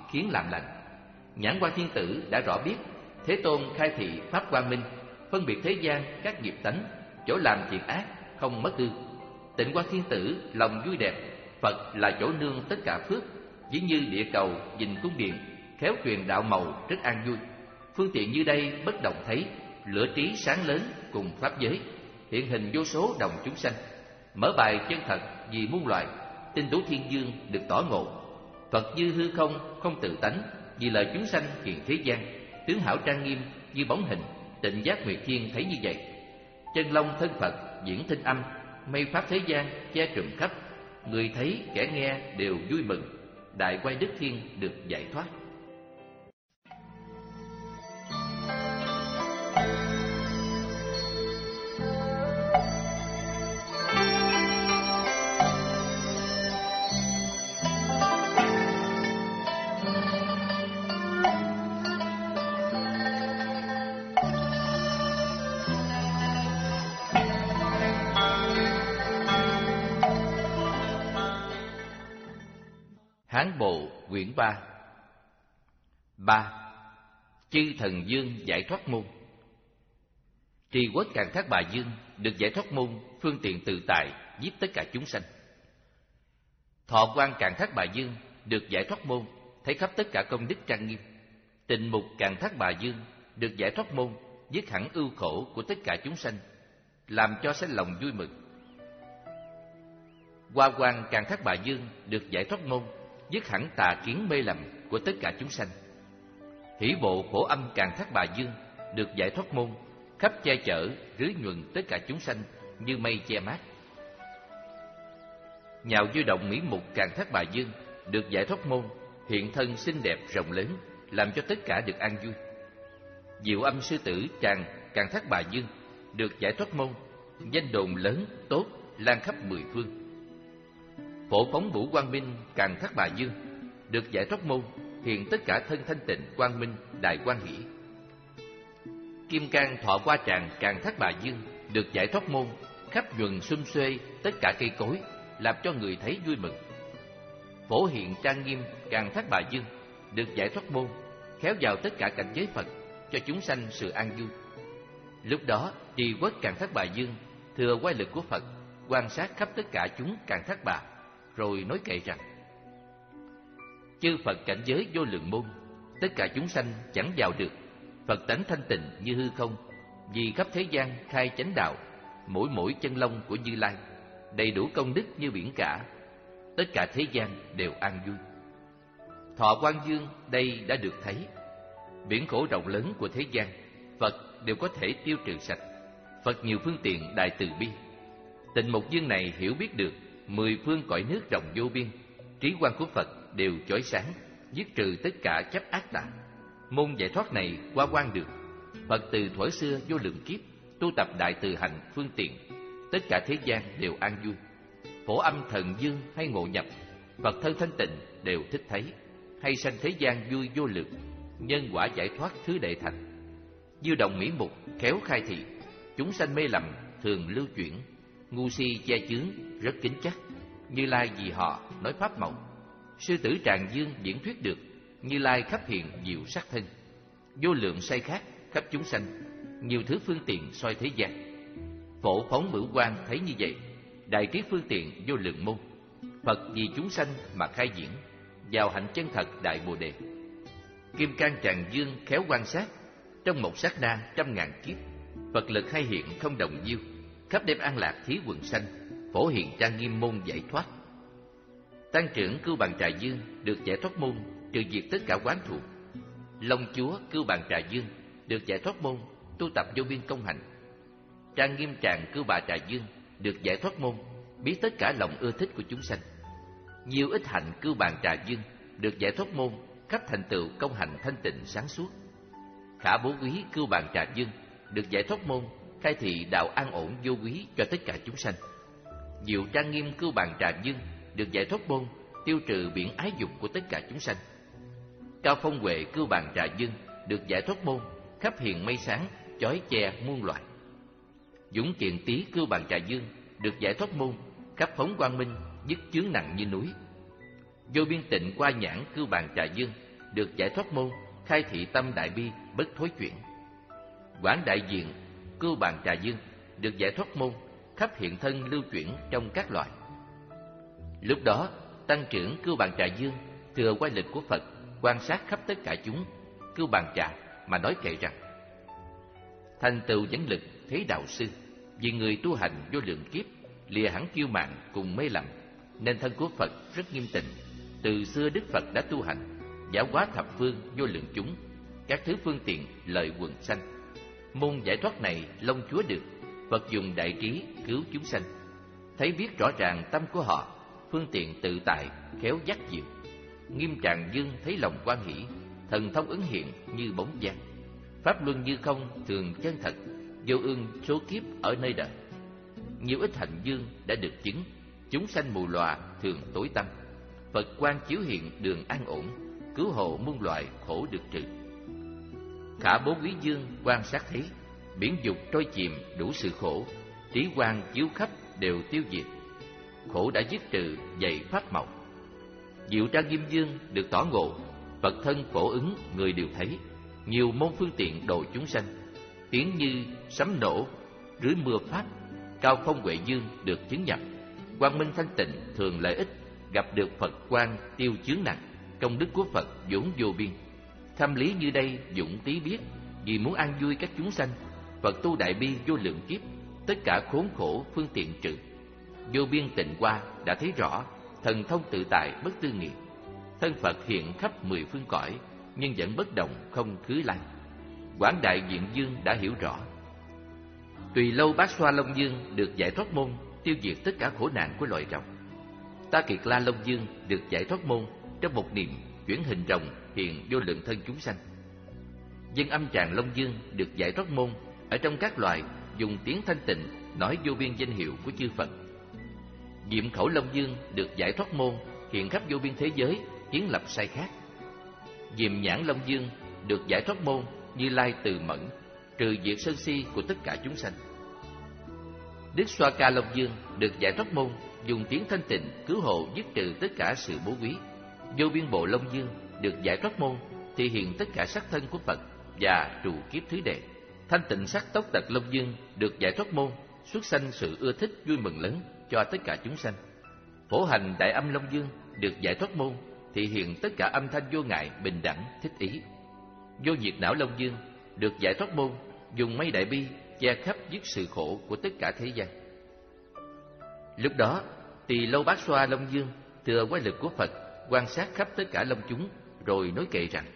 khiến làm lành. Nhãn Quan Thiên Tử đã rõ biết Thế Tôn khai thị pháp quang minh, phân biệt thế gian các nghiệp tánh, chỗ làm chuyện ác không mất ư. Tịnh Quan Thiên Tử lòng vui đẹp, Phật là chỗ nương tất cả phước, dĩ như địa cầu nhìn cung điện, khéo truyền đạo màu rất an vui. Phương tiện như đây bất đồng thấy, lửa trí sáng lớn cùng pháp giới, hiện hình vô số đồng chúng sanh. Mở bài chân thật vì muôn loài, tinh tú thiên dương được tỏ ngộ. Phật như hư không, không tự tánh, vì lời chúng sanh hiện thế gian. Tướng hảo trang nghiêm như bóng hình, tịnh giác nguyệt thiên thấy như vậy. Chân long thân Phật diễn thinh âm, mây pháp thế gian che trùm khắp. Người thấy kẻ nghe đều vui mừng, đại quay đức thiên được giải thoát. Hán Bộ quyển ba. Ba. Chư thần dương giải thoát môn. Trì quốc Càn Thác Bà Dương được giải thoát môn, phương tiện tự tại giết tất cả chúng sanh. Thọ quan Càn Thác Bà Dương được giải thoát môn, thấy khắp tất cả công đức trang nghiêm. Tịnh mục Càn Thác Bà Dương được giải thoát môn, dứt hẳn ưu khổ của tất cả chúng sanh, làm cho sanh lòng vui mừng. Hoa quan Càn Thác Bà Dương được giải thoát môn, dứt hẳn tà kiến mê lầm của tất cả chúng sanh. Hỷ bộ Phổ Âm Càn Thác Bà Dương được giải thoát môn, khắp che chở rưới nhuần tất cả chúng sanh như mây che mát. Nhạo Vui Động Mỹ Mục Càn Thác Bà Dương được giải thoát môn, hiện thân xinh đẹp rộng lớn, làm cho tất cả được an vui. Diệu Âm Sư Tử Tràng Càn Thác Bà Dương được giải thoát môn, danh đồn lớn tốt lan khắp mười phương. Phổ Phóng Bửu Quang Minh Càn Thác Bà Dương được giải thoát môn, hiện tất cả thân thanh tịnh quang minh đại quan hỷ. Kim Cang Thọ Qua Tràng Càn Thác Bà Dương được giải thoát môn, khắp nhuần xum xuê tất cả cây cối, làm cho người thấy vui mừng. Phổ Hiện Trang Nghiêm Càn Thác Bà Dương được giải thoát môn, khéo vào tất cả cảnh giới Phật, cho chúng sanh sự an vui. Lúc đó Trì quốc Càn Thác Bà Dương thừa oai lực của Phật, quan sát khắp tất cả chúng Càn Thác Bà, rồi nói kệ rằng: chư Phật cảnh giới vô lượng môn, tất cả chúng sanh chẳng vào được. Phật tánh thanh tịnh như hư không, vì khắp thế gian khai chánh đạo, mỗi mỗi chân long của Như Lai, đầy đủ công đức như biển cả, tất cả thế gian đều an vui. Thọ Quang Dương đây đã được thấy, biển khổ rộng lớn của thế gian, Phật đều có thể tiêu trừ sạch. Phật nhiều phương tiện đại từ bi. Tịnh Mục Dương này hiểu biết được mười phương cõi nước rộng vô biên, trí quang của Phật đều chói sáng, dứt trừ tất cả chấp ác tà. Môn giải thoát này qua quan được. Phật từ thuở xưa vô lượng kiếp tu tập đại từ hành phương tiện, tất cả thế gian đều an vui. Phổ Âm Thần Dương hay ngộ nhập, Phật thân thanh tịnh đều thích thấy, hay sanh thế gian vui vô lượng, nhân quả giải thoát thứ đệ thành. Như Động Mỹ Mục khéo khai thị, chúng sanh mê lầm thường lưu chuyển, ngu si che chướng rất kín chắc. Như Lai vì họ nói pháp màu. Sư Tử Tràng Dương diễn thuyết được, Như Lai khắp hiện diệu sắc thân, vô lượng sai khác khắp chúng sanh, nhiều thứ phương tiện soi thế gian. Phổ Phóng Bửu Quang thấy như vậy, đại trí phương tiện vô lượng môn. Phật vì chúng sanh mà khai diễn, vào hạnh chân thật đại Bồ Đề. Kim Cang Tràng Dương khéo quan sát, trong một sát na trăm ngàn kiếp, Phật lực hay hiện không đồng nhiêu, khắp đêm an lạc thí quần sanh, phổ hiện trang nghiêm môn giải thoát. Tăng trưởng Cưu Bàn Trà Dương được giải thoát môn, trừ diệt tất cả quán thù. Long Chúa Cưu Bàn Trà Dương được giải thoát môn, tu tập vô biên công hạnh. Trang Nghiêm Tràng Cưu Bà Trà Dương được giải thoát môn, biết tất cả lòng ưa thích của chúng sanh. Nhiều ít hạnh Cưu Bàn Trà Dương được giải thoát môn, khắp thành tựu công hạnh thanh tịnh sáng suốt. Khả Bố Quý Cưu Bàn Trà Dương được giải thoát môn, khai thị đạo an ổn vô quý cho tất cả chúng sanh. Diệu Trang Nghiêm Cưu Bàn Trà Dương được giải thoát môn, tiêu trừ biển ái dục của tất cả chúng sanh. Cao Phong Huệ Cưu Bàn Trà Dương được giải thoát môn, khắp hiện mây sáng chói che muôn loài. Dũng Kiện Tý Cưu Bàn Trà Dương được giải thoát môn, khắp phóng quang minh dứt chướng nặng như núi. Vô Biên Tịnh Qua Nhãn Cưu Bàn Trà Dương được giải thoát môn, khai thị tâm đại bi bất thối chuyển. Quảng đại diện Cưu Bàn Trà Dương được giải thoát môn, khắp hiện thân lưu chuyển trong các loài. Lúc đó tăng trưởng Cưu Bàn Trà Dương thừa quay lịch của Phật, quan sát khắp tất cả chúng Cưu Bàn Trà mà nói kệ rằng: thành tựu dẫn lực thế đạo sư, vì người tu hành vô lượng kiếp, lìa hẳn kiêu mạn cùng mê lầm, nên thân của Phật rất nghiêm tịnh. Từ xưa Đức Phật đã tu hành, giáo hóa thập phương vô lượng chúng, các thứ phương tiện lợi quần sanh. Môn giải thoát này Long Chúa được, Phật dùng đại trí cứu chúng sanh. Thấy biết rõ ràng tâm của họ, phương tiện tự tại, khéo dắt dìu. Nghiêm Tràng Dương thấy lòng quan hỷ, thần thông ứng hiện như bóng dáng. Pháp luân như không thường chân thật, vô ương số kiếp ở nơi đời. Nhiều ít hạnh dương đã được chứng, chúng sanh mù lòa thường tối tăm. Phật quang chiếu hiện đường an ổn, cứu hộ muôn loài khổ được trừ. Khả bố quý dương quan sát thấy, biển dục trôi chìm đủ sự khổ, trí quang chiếu khắp đều tiêu diệt. Khổ đã dứt trừ dạy pháp màu. Diệu Trang Nghiêm Dương được tỏ ngộ, Phật thân phổ ứng người đều thấy. Nhiều môn phương tiện độ chúng sanh, tiếng như sấm nổ rưới mưa pháp. Cao phong Huệ Dương được chứng nhập, quang minh thanh tịnh thường lợi ích. Gặp được Phật quang tiêu chướng nặng, công đức của Phật vốn vô biên. Thâm lý như đây dũng tí biết, vì muốn an vui các chúng sanh. Phật tu đại bi vô lượng kiếp, tất cả khốn khổ phương tiện trừ. Vô biên tịnh qua đã thấy rõ, thần thông tự tại bất tư nghị. Thân Phật hiện khắp mười phương cõi, nhưng vẫn bất động không khứ lai. Quảng đại diện Dương đã hiểu rõ. Tùy lâu Bát Xoa Long Dương được giải thoát môn, tiêu diệt tất cả khổ nạn của loài rồng. Ta Kiệt La Long Dương được giải thoát môn, trong một niệm chuyển hình rồng hiện vô lượng thân chúng sanh. Dân Âm Tràng Long Dương được giải thoát môn, ở trong các loài dùng tiếng thanh tịnh nói vô biên danh hiệu của chư Phật. Diệm Khẩu Long Dương được giải thoát môn, hiện khắp vô biên thế giới, kiến lập sai khác. Diệm Nhãn Long Dương được giải thoát môn, Như Lai từ mẫn, trừ diệt sân si của tất cả chúng sanh. Đức Xoa Ca Long Dương được giải thoát môn, dùng tiếng thanh tịnh cứu hộ dứt trừ tất cả sự bố quý. Vô biên Bộ Long Dương được giải thoát môn, thể hiện tất cả sắc thân của Phật và trụ kiếp thứ đệ. Thanh tịnh sắc Tốc Tật Long Dương được giải thoát môn, xuất sanh sự ưa thích vui mừng lớn cho tất cả chúng sanh. Phổ Hành Đại Âm Long Dương được giải thoát môn, thể hiện tất cả âm thanh vô ngại, bình đẳng, thích ý. Vô Nhiệt Não Long Dương được giải thoát môn, dùng mây đại bi che khắp dứt sự khổ của tất cả thế gian. Lúc đó Tỳ Lâu Bát Xoa Long Dương thừa quay lực của Phật, quan sát khắp tất cả long chúng, rồi nói kệ rằng: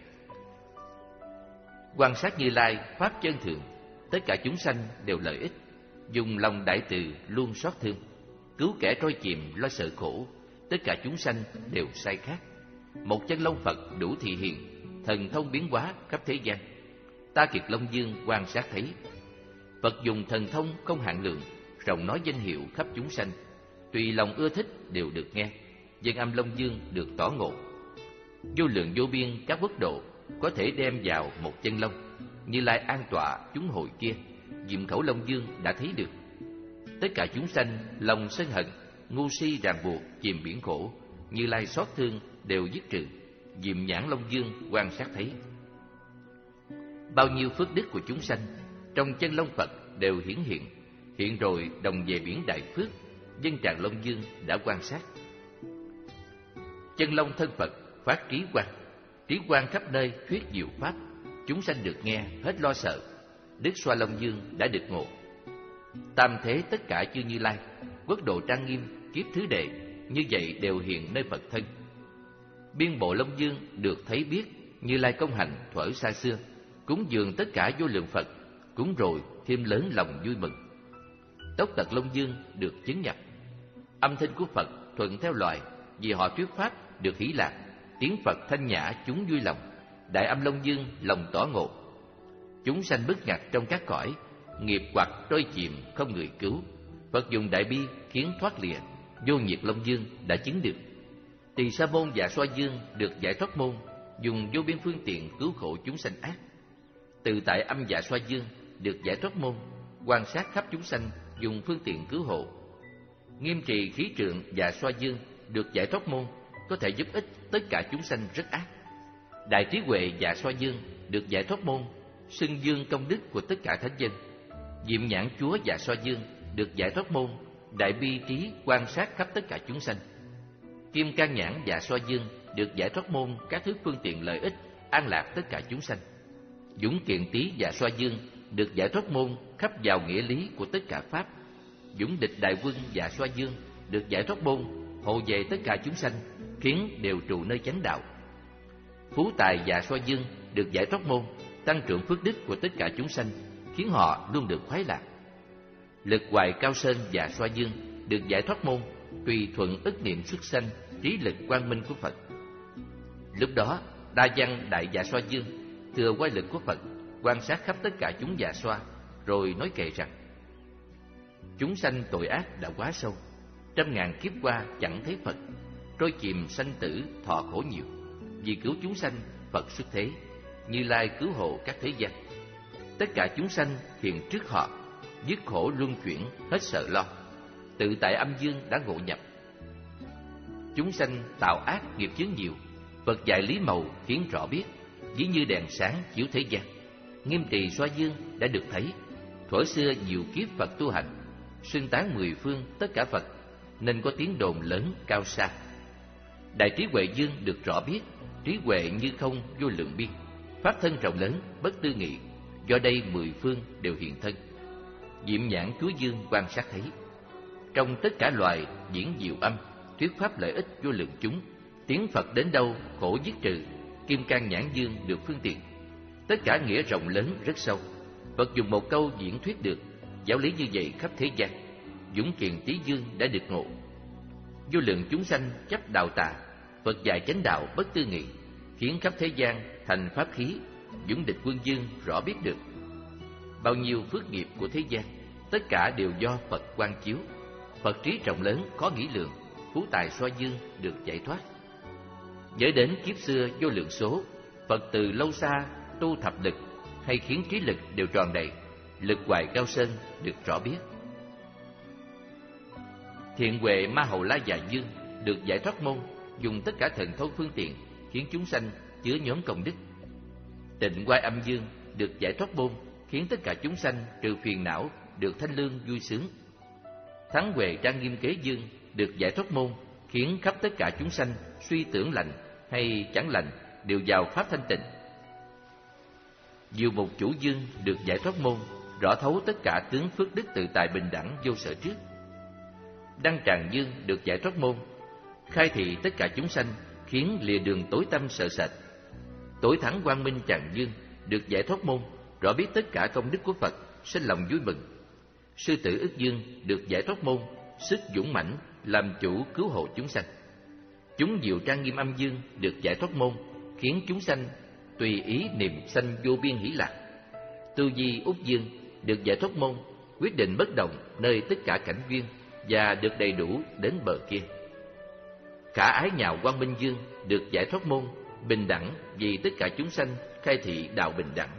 quan sát Như Lai pháp chân thượng, tất cả chúng sanh đều lợi ích. Dùng lòng đại từ luôn xót thương, cứu kẻ trôi chìm lo sợ khổ, tất cả chúng sanh đều sai khác. Một chân long Phật đủ thị hiện, thần thông biến hóa khắp thế gian. Ta Kiệt Long Dương quan sát thấy, Phật dùng thần thông không hạn lượng, rộng nói danh hiệu khắp chúng sanh. Tùy lòng ưa thích đều được nghe. Dân Âm Long Dương được tỏ ngộ. Vô lượng vô biên các quốc độ có thể đem vào một chân long. Như Lai an tọa chúng hội kia, Diệm Khẩu Long Dương đã thấy được. Tất cả chúng sanh lòng sân hận, ngu si ràng buộc chìm biển khổ, Như Lai xót thương đều dứt trừ. Diệm Nhãn Long Dương quan sát thấy, bao nhiêu phước đức của chúng sanh trong chân long Phật đều hiển hiện. Hiện rồi đồng về biển đại phước, Dân Tràng Long Dương đã quan sát. Chân long thân Phật phát trí quang, trí quang khắp nơi thuyết diệu pháp, chúng sanh được nghe hết lo sợ. Đức Xoa Long Dương đã được ngộ. Tam thế tất cả chư Như Lai, quốc độ trang nghiêm, kiếp thứ đệ, như vậy đều hiện nơi Phật thân. Biên Bộ Long Dương được thấy biết, Như Lai công hành thuở xa xưa, cúng dường tất cả vô lượng Phật, cúng rồi thêm lớn lòng vui mừng. Tốc Tật Long Dương được chứng nhập. Âm thanh của Phật thuận theo loài, vì họ thuyết pháp được hỷ lạc, tiếng Phật thanh nhã chúng vui lòng. Đại Âm Long Dương lòng tỏ ngộ. Chúng sanh bức ngặt trong các cõi, nghiệp hoặc trôi chìm không người cứu. Phật dùng đại bi khiến thoát lìa. Vô Nhiệt Long Dương đã chứng được. Tỳ Sa Môn Dạ Xoa Dương được giải thoát môn, dùng vô biên phương tiện cứu khổ chúng sanh ác. Từ tại Âm Dạ Xoa Dương được giải thoát môn, quan sát khắp chúng sanh, dùng phương tiện cứu hộ. Nghiêm Trì Khí Trượng Dạ Xoa Dương được giải thoát môn, có thể giúp ích tất cả chúng sanh rất ác. Đại trí huệ Dạ Xoa Dương được giải thoát môn, xưng dương công đức của tất cả thánh dân. Diệm nhãn chúa Dạ Xoa Dương được giải thoát môn, đại bi trí quan sát khắp tất cả chúng sanh. Kim Cang nhãn Dạ Xoa Dương được giải thoát môn các thứ phương tiện lợi ích, an lạc tất cả chúng sanh. Dũng Kiện Tý Dạ Xoa Dương được giải thoát môn khắp vào nghĩa lý của tất cả pháp. Dũng Địch Đại Quân Dạ Xoa Dương được giải thoát môn, hộ về tất cả chúng sanh, khiến đều trụ nơi chánh đạo. Phú Tài Dạ Xoa Dương được giải thoát môn, tăng trưởng phước đức của tất cả chúng sanh, khiến họ luôn được khoái lạc. Lực Hoài Cao Sơn Dạ Xoa Dương được giải thoát môn, tùy thuận ức niệm xuất sanh, trí lực quang minh của Phật. Lúc đó, Đa Văn Đại Dạ Xoa Dương thừa quay lực của Phật, quan sát khắp tất cả chúng dạ xoa, rồi nói kệ rằng: chúng sanh tội ác đã quá sâu, trăm ngàn kiếp qua chẳng thấy Phật, trôi chìm sanh tử thọ khổ nhiều. Vì cứu chúng sanh, Phật xuất thế, Như Lai cứu hộ các thế gian. Tất cả chúng sanh hiện trước họ, dứt khổ luân chuyển, hết sợ lo. Tự tại âm dương đã ngộ nhập. Chúng sanh tạo ác nghiệp chướng nhiều, Phật dạy lý màu khiến rõ biết, ví như đèn sáng chiếu thế gian. Nghiêm trì xoa dương đã được thấy, thuở xưa nhiều kiếp Phật tu hành, xưng tán mười phương tất cả Phật, nên có tiếng đồn lớn cao xa. Đại trí huệ dương được rõ biết, trí huệ như không vô lượng biên, pháp thân rộng lớn bất tư nghị, do đây mười phương đều hiện thân. Diệm nhãn chúa dương quan sát thấy, trong tất cả loài diễn diệu âm, thuyết pháp lợi ích vô lượng chúng, tiếng Phật đến đâu khổ dứt trừ. Kim Cang nhãn dương được phương tiện, tất cả nghĩa rộng lớn rất sâu. Phật dùng một câu diễn thuyết được giáo lý như vậy khắp thế gian. Dũng Kiện Tý dương đã được ngộ. Vô lượng chúng sanh chấp đạo tà, Phật dạy chánh đạo bất tư nghị, khiến khắp thế gian thành pháp khí. Dũng Địch Quân dương rõ biết được. Bao nhiêu phước nghiệp của thế gian, tất cả đều do Phật quang chiếu. Phật trí rộng lớn khó nghĩ lượng, Phú Tài xoa dương được giải thoát. Nhớ đến kiếp xưa vô lượng số, Phật từ lâu xa tu thập lực, hay khiến trí lực đều tròn đầy. Lực Hoài Cao Sơn được rõ biết. Thiện Huệ Ma Hầu La Già Dương được giải thoát môn, dùng tất cả thần thông phương tiện, khiến chúng sanh chứa nhóm công đức. Tịnh Quai Âm Dương được giải thoát môn, khiến tất cả chúng sanh trừ phiền não, được thanh lương vui sướng. Thắng Huệ Trang Nghiêm Kế Dương được giải thoát môn, khiến khắp tất cả chúng sanh suy tưởng lành hay chẳng lành đều vào pháp thanh tịnh. Diệu Mục Chủ Dương được giải thoát môn, rõ thấu tất cả tướng phước đức tự tại bình đẳng vô sở trước. Đăng Tràng Dương được giải thoát môn, khai thị tất cả chúng sanh, khiến lìa đường tối tăm sợ sệt. Tối thắng Quang Minh Tràng Dương được giải thoát môn, rõ biết tất cả công đức của Phật, sinh lòng vui mừng. Sư Tử Ức Dương được giải thoát môn, sức dũng mãnh làm chủ cứu hộ chúng sanh. Chúng Diệu Trang Nghiêm Âm Dương được giải thoát môn, khiến chúng sanh tùy ý niệm sanh vô biên hỷ lạc. Tư Di Úc Dương được giải thoát môn, quyết định bất động nơi tất cả cảnh duyên, và được đầy đủ đến bờ kia. Khả Ái Nhạo Quang Minh Dương được giải thoát môn, bình đẳng vì tất cả chúng sanh, khai thị đạo bình đẳng.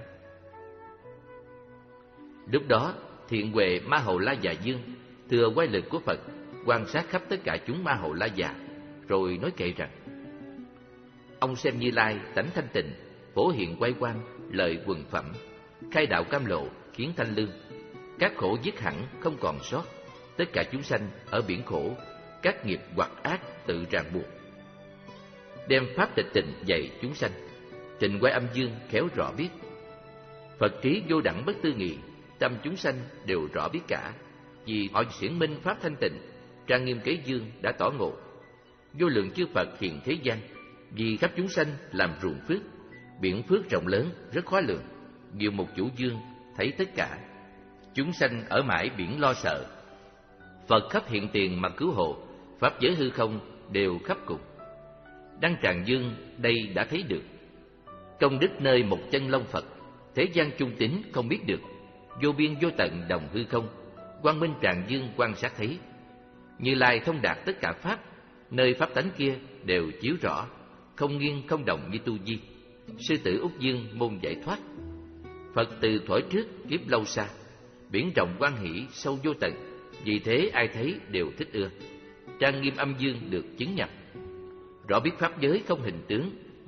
Lúc đó Thiện Huệ Ma Hầu La Già Dương thừa quay lực của Phật, quan sát khắp tất cả chúng Ma Hầu La Già, rồi nói kệ rằng: ông xem Như Lai tánh thanh tịnh, phổ hiện quay quang, lợi quần phẩm, khai đạo cam lộ, khiến thanh lương. Các khổ dứt hẳn không còn sót, tất cả chúng sanh ở biển khổ, các nghiệp hoặc ác tự ràng buộc. Đem pháp tịch tịnh dạy chúng sanh, Tịnh Quay Âm Dương khéo rõ biết. Phật trí vô đẳng bất tư nghị, tâm chúng sanh đều rõ biết cả. Vì họ xiển minh pháp thanh tịnh, Trang Nghiêm Kế Dương đã tỏ ngộ. Vô lượng chư Phật hiện thế gian, vì khắp chúng sanh làm ruộng phước, biển phước rộng lớn rất khó lường. Diệu Mục Chủ Dương thấy tất cả chúng sanh ở mãi biển lo sợ, Phật khắp hiện tiền mà cứu hộ, pháp giới hư không đều khắp cùng. Đăng Tràng Dương đây đã thấy được công đức nơi một chân long Phật, thế gian chung tín không biết được. Vô biên vô tận đồng hư không, Quang Minh Tràng Dương quan sát thấy. Như Lai thông đạt tất cả pháp, nơi pháp tánh kia đều chiếu rõ, không nghiêng không đồng như Tu Di. Sư Tử Úc Dương môn giải thoát. Phật từ thuở trước kiếp lâu xa, biển rộng quan hỷ sâu vô tận, vì thế ai thấy đều thích ưa. Trang Nghiêm Âm Dương được chứng nhập, rõ biết pháp giới không hình tướng,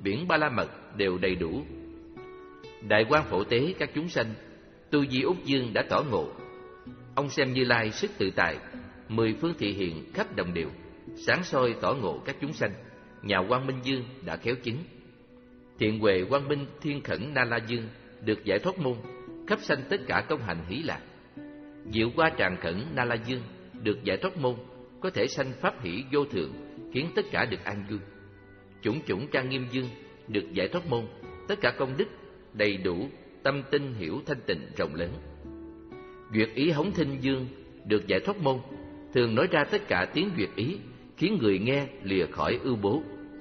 biển Ba La Mật đều đầy đủ. Đại quan phổ tế các chúng sanh, Tu Di Úc Dương đã tỏ ngộ. Ông xem Như Lai sức tự tại, mười phương thị hiện khắp đồng đều, sáng soi tỏ ngộ các chúng sanh. Nhà Quang Minh Dương đã khéo chứng. Thiện huệ Quang Minh Thiên Khẩn Na La Dương được giải thoát môn, khắp sanh tất cả công hành hỷ lạc. Diệu Qua Tràng Khẩn Na La Dương được giải thoát môn, có thể sanh pháp hỷ vô thượng, khiến tất cả được an vui. Chủng chủng Trang Nghiêm Dương được giải thoát môn, tất cả công đức đầy đủ, tâm tinh hiểu thanh tịnh rộng lớn. Duyệt Ý Hống Thinh Dương được giải thoát môn, thường nói ra tất cả tiếng duyệt ý, khiến người nghe lìa khỏi ưu bố.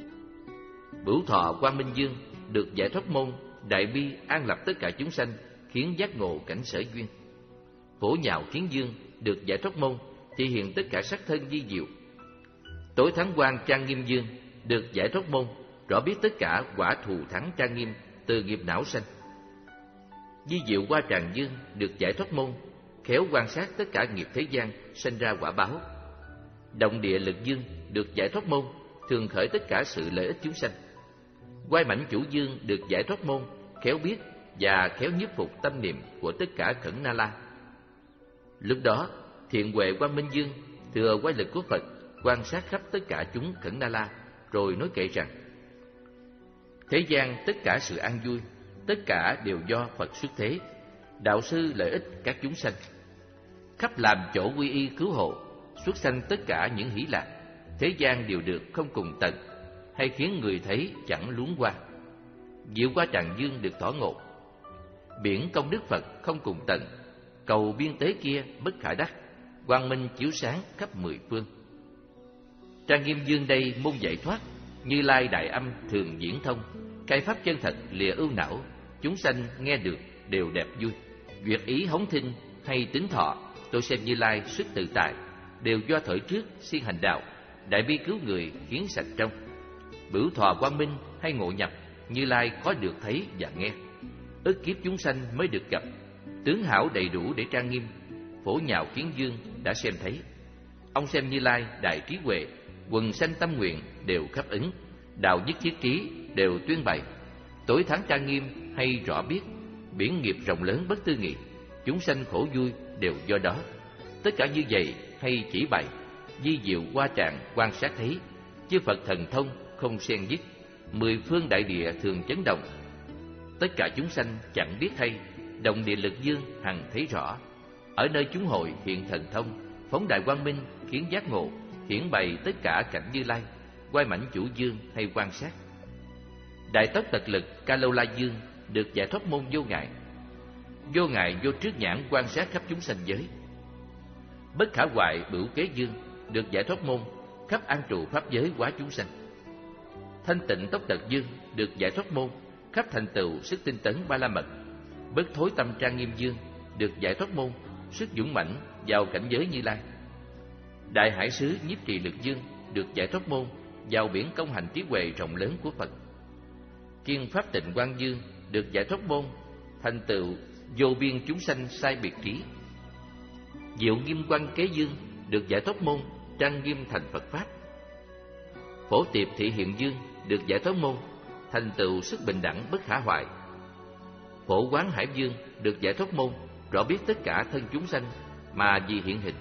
Bửu Thọ Quang Minh Dương được giải thoát môn, đại bi an lập tất cả chúng sanh, khiến giác ngộ cảnh sở duyên. Phổ Nhạo Kiến Dương được giải thoát môn, thể hiện tất cả sắc thân di diệu. Tối Thắng Quang Trang Nghiêm Dương được giải thoát môn, rõ biết tất cả quả thù thắng trang nghiêm từ nghiệp não sanh. Di Diệu Qua Tràng Dương được giải thoát môn, khéo quan sát tất cả nghiệp thế gian sanh ra quả báo. Động Địa Lực Dương được giải thoát môn, thường khởi tất cả sự lợi ích chúng sanh. Quai Mãnh Chủ Dương được giải thoát môn, khéo biết và khéo nhiếp phục tâm niệm của tất cả Khẩn Na La. Lúc đó, Thiện Huệ Quang Minh Dương thừa quay lực của Phật, quan sát khắp tất cả chúng Khẩn Na La, rồi nói kệ rằng: thế gian tất cả sự an vui, tất cả đều do Phật xuất thế, đạo sư lợi ích các chúng sanh, khắp làm chỗ quy y cứu hộ, xuất sanh tất cả những hỷ lạc. Thế gian đều được không cùng tận, hay khiến người thấy chẳng luống qua. Diệu Qua Tràng Dương được tỏ ngộ. Biển công đức Phật không cùng tận, cầu biên tế kia bất khả đắc, quang minh chiếu sáng khắp mười phương. Trang Nghiêm Dương đây môn giải thoát, Như Lai đại âm thường diễn thông, khai pháp chân thật lìa ưu não, chúng sanh nghe được đều đẹp vui. Duyệt Ý Hống Thinh hay Tính Thọ, tôi xem Như Lai sức tự tại, đều do thời trước siêng hành đạo, đại bi cứu người khiến sạch trong. Bửu Thọ Quang Minh hay Ngộ Nhập, Như Lai có được thấy và nghe, ức kiếp chúng sanh mới được gặp. Tướng hảo đầy đủ để trang nghiêm, Phổ Nhạo Kiến Dương đã xem thấy. Ông xem Như Lai đại trí huệ, quần sanh tâm nguyện đều khắp ứng, đạo nhất thiết trí đều tuyên bày. Tối Thắng Trang Nghiêm hay rõ biết, biển nghiệp rộng lớn bất tư nghị, chúng sanh khổ vui đều do đó. Tất cả như vậy hay chỉ bày, Di Diệu Qua Tràng quan sát thấy, chư Phật thần thông không xen dứt, mười phương đại địa thường chấn động. Tất cả chúng sanh chẳng biết hay, Động Địa Lực Dương hằng thấy rõ. Ở nơi chúng hội hiện thần thông, phóng đại quang minh khiến giác ngộ, hiển bày tất cả cảnh Như Lai. Quai Mãnh Chủ Dương hay quan sát. Đại Tốc Tật Lực Ca Lâu La Dương được giải thoát môn vô ngại. Vô ngại vô trước nhãn quan sát khắp chúng sanh giới. Bất Khả Hoại Bửu Kế Dương được giải thoát môn, khắp an trụ pháp giới hóa chúng sanh. Thanh Tịnh Tốc Tật Dương được giải thoát môn, khắp thành tựu sức tinh tấn Ba La Mật. Bất Thối Tâm Trang Nghiêm Dương được giải thoát môn, sức dũng mãnh vào cảnh giới Như Lai. Đại Hải Sứ Nhiếp Trì Lực Dương được giải thoát môn, vào biển công hành trí huệ rộng lớn của Phật. Kiên Pháp Tịnh Quang Dương được giải thoát môn, thành tựu vô biên chúng sanh sai biệt trí. Diệu Nghiêm Quang Kế Dương được giải thoát môn, trang nghiêm thành Phật Pháp. Phổ Tiệp Thị Hiện Dương được giải thoát môn, thành tựu sức bình đẳng bất khả hoại. Phổ Quán Hải Dương được giải thoát môn, rõ biết tất cả thân chúng sanh mà vì hiện hình.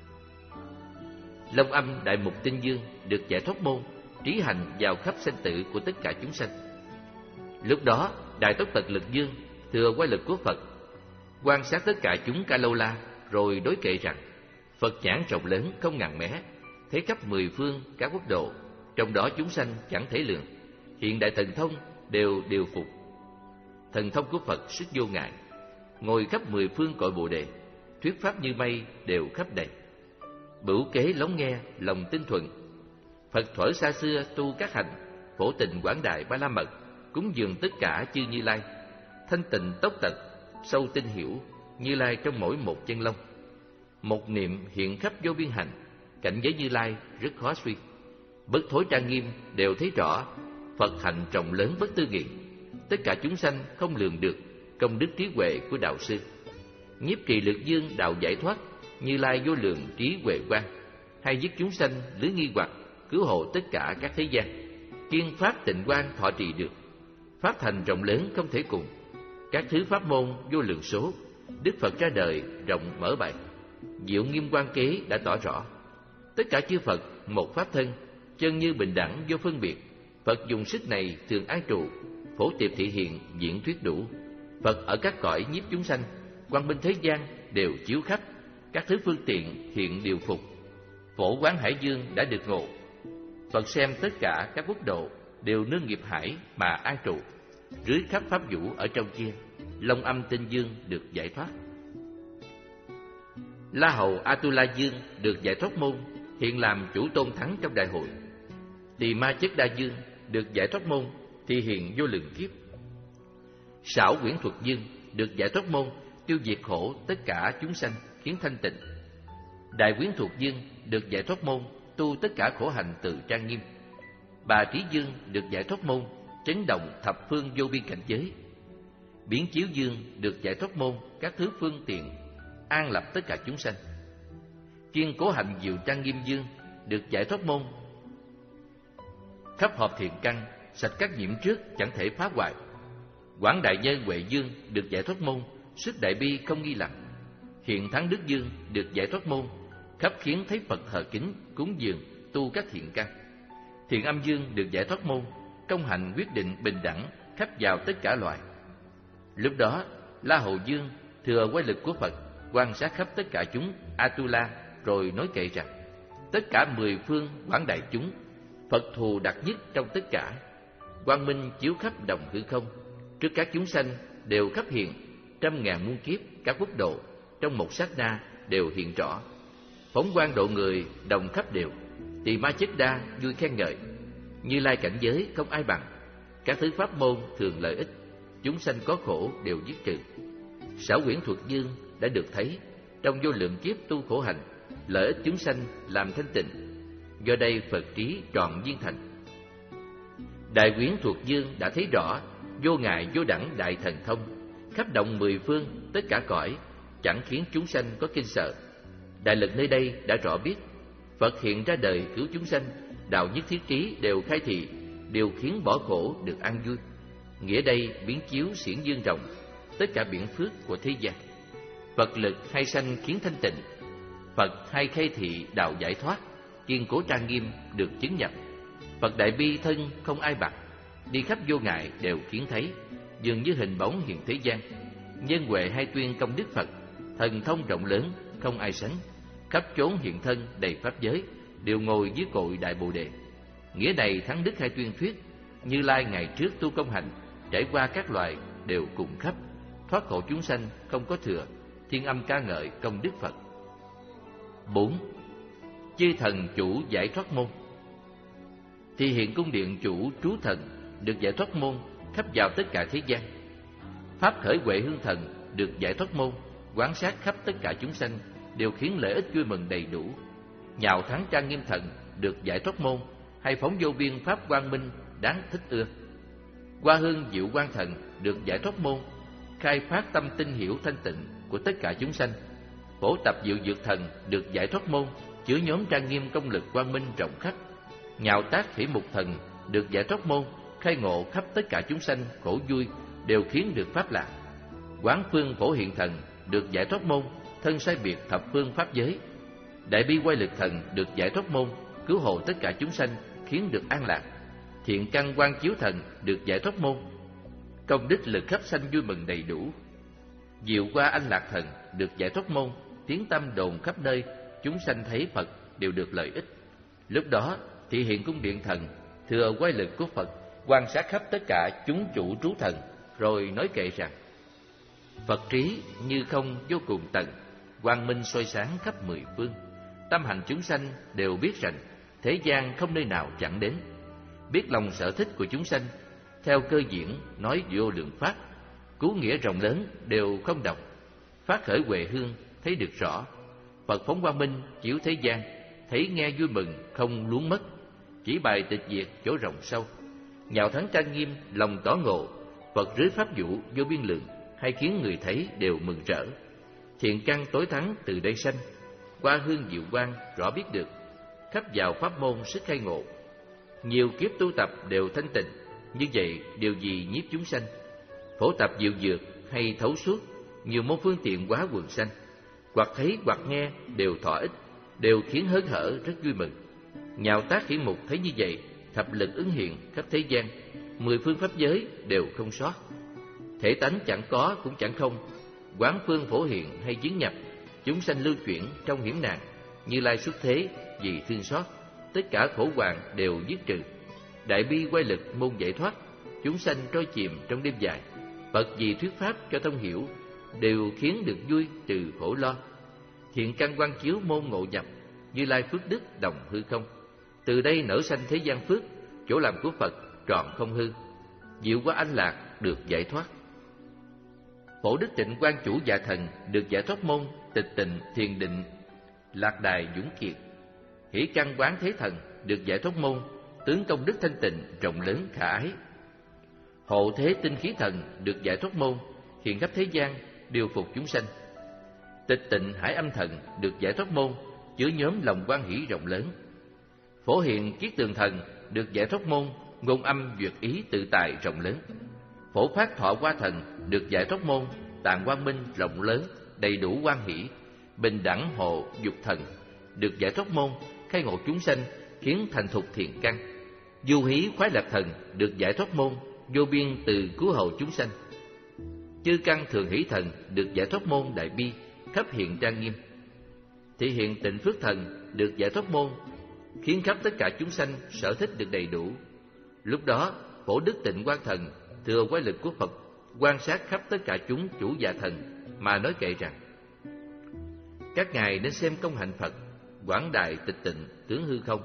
Long Âm Đại Mục Tinh Dương được giải thoát môn, trí hành vào khắp sanh tử của tất cả chúng sanh. Lúc đó Đại Tốc Tật Lực Dương thừa quay lực của Phật, quan sát tất cả chúng Ca Lâu La, rồi đối kệ rằng: Phật nhãn rộng lớn không ngàn mé, thấy khắp mười phương các quốc độ, trong đó chúng sanh chẳng thể lường, hiện đại thần thông đều điều phục. Thần thông của Phật sức vô ngại, ngồi khắp mười phương cội Bồ Đề, thuyết pháp như mây đều khắp đầy. Bửu kế lắng nghe lòng tinh thuận, Phật thuở xa xưa tu các hành, phổ tình quảng đại Ba La Mật, cúng dường tất cả chư Như Lai. Thanh tịnh tốc tật, sâu tinh hiểu, Như Lai trong mỗi một chân lông. Một niệm hiện khắp vô biên hành, cảnh giới Như Lai rất khó suy. Bất Thối Trang Nghiêm đều thấy rõ, Phật hạnh rộng lớn bất tư nghị, tất cả chúng sanh không lường được công đức trí huệ của đạo sư. Nhiếp Trì Lực Dương đạo giải thoát, Như Lai vô lượng trí huệ quang, hay giết chúng sanh lưới nghi hoặc, cứu hộ tất cả các thế gian. kiên pháp tịnh quan thọ trì được. Pháp thành rộng lớn không thể cùng, các thứ pháp môn vô lượng số. Đức Phật ra đời rộng mở bày, diệu nghiêm quan kế đã tỏ rõ. Tất cả chư Phật một pháp thân, chân như bình đẳng vô phân biệt. Phật dùng sức này thường an trụ, phổ tiệp thị hiện diễn thuyết đủ. Phật ở các cõi nhiếp chúng sanh, quang minh thế gian đều chiếu khắp. Các thứ phương tiện hiện điều phục, phổ quán hải dương đã được ngộ. Phật xem tất cả các quốc độ đều nương nghiệp hải mà an trụ. Rưới khắp pháp vũ ở trong kia, long âm tinh dương được giải thoát. La Hầu Atula Dương được giải thoát môn, hiện làm chủ tôn thắng trong đại hội. Tỳ Ma Chất Đa Dương được giải thoát môn, thì hiện vô lượng kiếp. Xảo Quyển Thuật Dương được giải thoát môn, tiêu diệt khổ tất cả chúng sanh, khiến thanh tịnh. Đại Quyển Thuật Dương được giải thoát môn, tu tất cả khổ hành tự trang nghiêm. Bà Trí Dương được giải thoát môn, chấn động thập phương vô biên cảnh giới. Biến Chiếu Dương được giải thoát môn, các thứ phương tiện an lập tất cả chúng sanh. Kiên Cố Hạnh Diệu Trang Nghiêm Dương được giải thoát môn, khắp hợp thiện căn, sạch các nhiễm trước chẳng thể phá hoại. Quảng Đại Nhân Huệ Dương được giải thoát môn, sức đại bi không nghi lặng. Hiện Thắng Đức Dương được giải thoát môn, khắp khiến thấy Phật thờ kính, cúng dường, tu các thiện căn. Thiện Âm Dương được giải thoát môn, công hạnh quyết định bình đẳng, khắp vào tất cả loài. Lúc đó, La Hầu Dương thừa quay lực của Phật, quan sát khắp tất cả chúng Atula, rồi nói kệ rằng: tất cả mười phương quảng đại chúng, Phật thù đặc nhất trong tất cả. Quang minh chiếu khắp đồng hư không, trước các chúng sanh đều khắp hiện. Trăm ngàn muôn kiếp các quốc độ, trong một sát na đều hiện rõ. Phóng quang độ người đồng khắp đều, Tỳ Ma Chất Đa vui khen ngợi. Như Lai cảnh giới không ai bằng, các thứ pháp môn thường lợi ích, chúng sanh có khổ đều dứt trừ. Xảo Quyển Thuật Dương đã được thấy, trong vô lượng kiếp tu khổ hành, lợi ích chúng sanh làm thanh tịnh. Do đây Phật trí trọn viên thành. Đại Quyển Thuật Dương đã thấy rõ, vô ngại vô đẳng đại thần thông, khắp động mười phương tất cả cõi, chẳng khiến chúng sanh có kinh sợ. Đại lực nơi đây đã rõ biết, Phật hiện ra đời cứu chúng sanh, đạo nhất thiết trí đều khai thị, đều khiến bỏ khổ được an vui. Nghĩa đây biến chiếu xiển dương rộng, tất cả biển phước của thế gian. Phật lực hay sanh khiến thanh tịnh, Phật hay khai thị đạo giải thoát, kiên cố trang nghiêm được chứng nhập. Phật đại bi thân không ai bằng, đi khắp vô ngại đều khiến thấy, dường như hình bóng hiện thế gian. Nhân huệ hay tuyên công đức Phật, thần thông rộng lớn không ai sánh, khắp chốn hiện thân đầy pháp giới, đều ngồi dưới cội đại bồ đề. Nghĩa này thắng đức hay tuyên thuyết, Như Lai ngày trước tu công hạnh, trải qua các loài đều cùng khắp, thoát khổ chúng sanh không có thừa, thiên âm ca ngợi công đức Phật. Bốn. Chư thần chủ giải thoát môn. Thì hiện cung điện chủ trú thần được giải thoát môn, khắp vào tất cả thế gian. Pháp khởi huệ hương thần được giải thoát môn, quán sát khắp tất cả chúng sanh, đều khiến lợi ích vui mừng đầy đủ. Nhạo thắng trang nghiêm thần được giải thoát môn, hay phóng vô biên pháp quang minh đáng thích ưa. Hoa hương diệu quang thần được giải thoát môn, khai phát tâm tinh hiểu thanh tịnh của tất cả chúng sanh. Phổ tập diệu dược thần được giải thoát môn, chứa nhóm trang nghiêm công lực quang minh rộng khắp. Nhạo tác hỷ mục thần được giải thoát môn, khai ngộ khắp tất cả chúng sanh khổ vui, đều khiến được pháp lạc. Quán phương phổ hiện thần được giải thoát môn, thân sai biệt thập phương pháp giới. Đại bi quay lực thần được giải thoát môn, cứu hộ tất cả chúng sanh, khiến được an lạc. Thiện căn quang chiếu thần được giải thoát môn, công đức lực khắp sanh vui mừng đầy đủ. Diệu qua anh lạc thần được giải thoát môn, tiếng tâm đồn khắp nơi, chúng sanh thấy Phật đều được lợi ích. Lúc đó thị hiện cung điện thần thừa quay lực của Phật, quan sát khắp tất cả chúng chủ trú thần, rồi nói kệ rằng: Phật trí như không vô cùng tận, quang minh soi sáng khắp mười phương. Tâm hành chúng sanh đều biết rằng, thế gian không nơi nào chẳng đến. Biết lòng sở thích của chúng sanh, theo cơ diễn nói vô lượng pháp, cứu nghĩa rộng lớn đều không đồng. Phát khởi huệ hương thấy được rõ, Phật phóng quang minh chiếu thế gian, thấy nghe vui mừng không luống mất. Chỉ bài tịch diệt chỗ rộng sâu, nhạo thắng trang nghiêm lòng tỏ ngộ. Phật rưới pháp vũ vô biên lượng, hay khiến người thấy đều mừng rỡ. Thiện căn tối thắng từ đây sanh, qua hương diệu quang rõ biết được, khắp vào pháp môn sức khai ngộ. Nhiều kiếp tu tập đều thanh tịnh, như vậy điều gì nhiếp chúng sanh? Phổ tập diệu dược hay thấu suốt, nhiều môn phương tiện quá quần sanh, hoặc thấy hoặc nghe đều thọ ích, đều khiến hớn hở rất vui mừng. Nhạo tác hiển mục thấy như vậy, thập lực ứng hiện khắp thế gian, mười phương pháp giới đều không sót. Thể tánh chẳng có cũng chẳng không, quán phương phổ hiện hay chứng nhập, chúng sanh lưu chuyển trong hiểm nạn. Như Lai xuất thế vì thương xót, tất cả khổ hoạn đều dứt trừ. Đại bi quay lực môn giải thoát, chúng sanh trôi chìm trong đêm dài. Phật vì thuyết pháp cho thông hiểu, đều khiến được vui trừ khổ lo. Thiện căn quan chiếu môn ngộ nhập, Như Lai phước đức đồng hư không. Từ đây nở sanh thế gian phước, chỗ làm của Phật trọn không hư. Diệu quá anh lạc được giải thoát. Phổ đức tịnh quan chủ dạ thần được giải thoát môn, tịch tịnh thiền định lạc đài dũng kiệt. Hỷ căn quán thế thần được giải thoát môn, tướng công đức thanh tịnh rộng lớn khả ái. Hộ thế tinh khí thần được giải thoát môn, hiện khắp thế gian điều phục chúng sanh. Tịch tịnh hải âm thần được giải thoát môn, chứa nhóm lòng quan hỷ rộng lớn. Phổ hiện kiết tường thần được giải thoát môn, ngôn âm duyệt ý tự tại rộng lớn. Phổ phát thọ hoa thần được giải thoát môn, tạng quang minh rộng lớn đầy đủ quan hỷ. Bình đẳng hộ dục thần được giải thoát môn, khai ngộ chúng sanh khiến thành thục thiện căn. Du hí khoái lạc thần được giải thoát môn, vô biên từ cứu hậu chúng sanh. Chư căn thường hỷ thần được giải thoát môn đại bi, khắp hiện trang nghiêm. Thị hiện tịnh phước thần được giải thoát môn, khiến khắp tất cả chúng sanh sở thích được đầy đủ. Lúc đó phổ đức tịnh quan thần thừa quái lực của Phật, quan sát khắp tất cả chúng chủ dạ thần mà nói kệ rằng: các ngài nên xem công hạnh Phật, quảng đại tịch tịnh tướng hư không.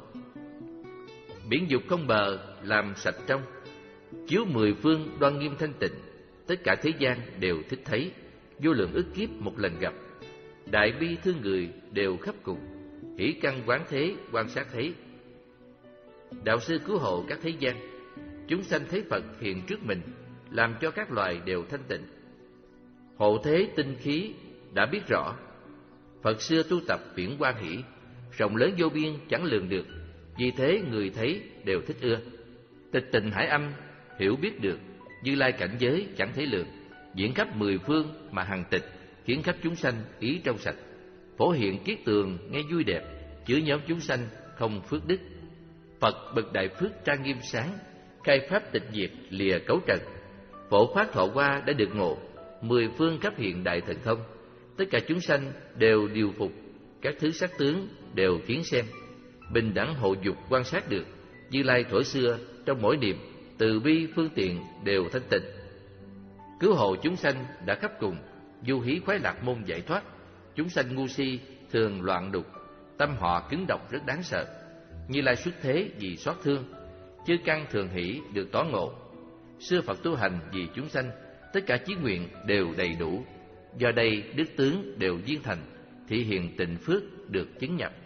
Biển dục không bờ làm sạch trong, chiếu mười phương đoan nghiêm thanh tịnh. Tất cả thế gian đều thích thấy, vô lượng ức kiếp một lần gặp. Đại bi thương người đều khắp cùng, hỷ căn quán thế quan sát thấy. Đạo sư cứu hộ các thế gian, chúng sanh thấy Phật hiện trước mình, làm cho các loài đều thanh tịnh. Hộ thế tinh khí đã biết rõ, Phật xưa tu tập viễn quan hỷ, rộng lớn vô biên chẳng lường được. Vì thế người thấy đều thích ưa. Tịch tịnh hải âm hiểu biết được, Như Lai cảnh giới chẳng thấy lường. Diễn khắp mười phương mà hằng tịch, khiến khắp chúng sanh ý trong sạch. Phổ hiện kiết tường nghe vui đẹp, chứa nhóm chúng sanh không phước đức. Phật bậc đại phước trang nghiêm sáng, khai pháp tịch diệt lìa cấu trần. Phổ phát thọ hoa đã được ngộ, mười phương khắp hiện đại thần thông. Tất cả chúng sanh đều điều phục, các thứ sắc tướng đều khiến xem. Bình đẳng hộ dục quan sát được, Như Lai thuở xưa trong mỗi niệm, từ bi phương tiện đều thanh tịnh. Cứu hộ chúng sanh đã khắp cùng, du hí khoái lạc môn giải thoát. Chúng sanh ngu si thường loạn đục, tâm họ cứng độc rất đáng sợ. Như Lai xuất thế vì xót thương, chư căn thường hỷ được tỏ ngộ. Xưa Phật tu hành vì chúng sanh, tất cả chí nguyện đều đầy đủ. Do đây đức tướng đều viên thành, thị hiện tịnh phước được chứng nhập.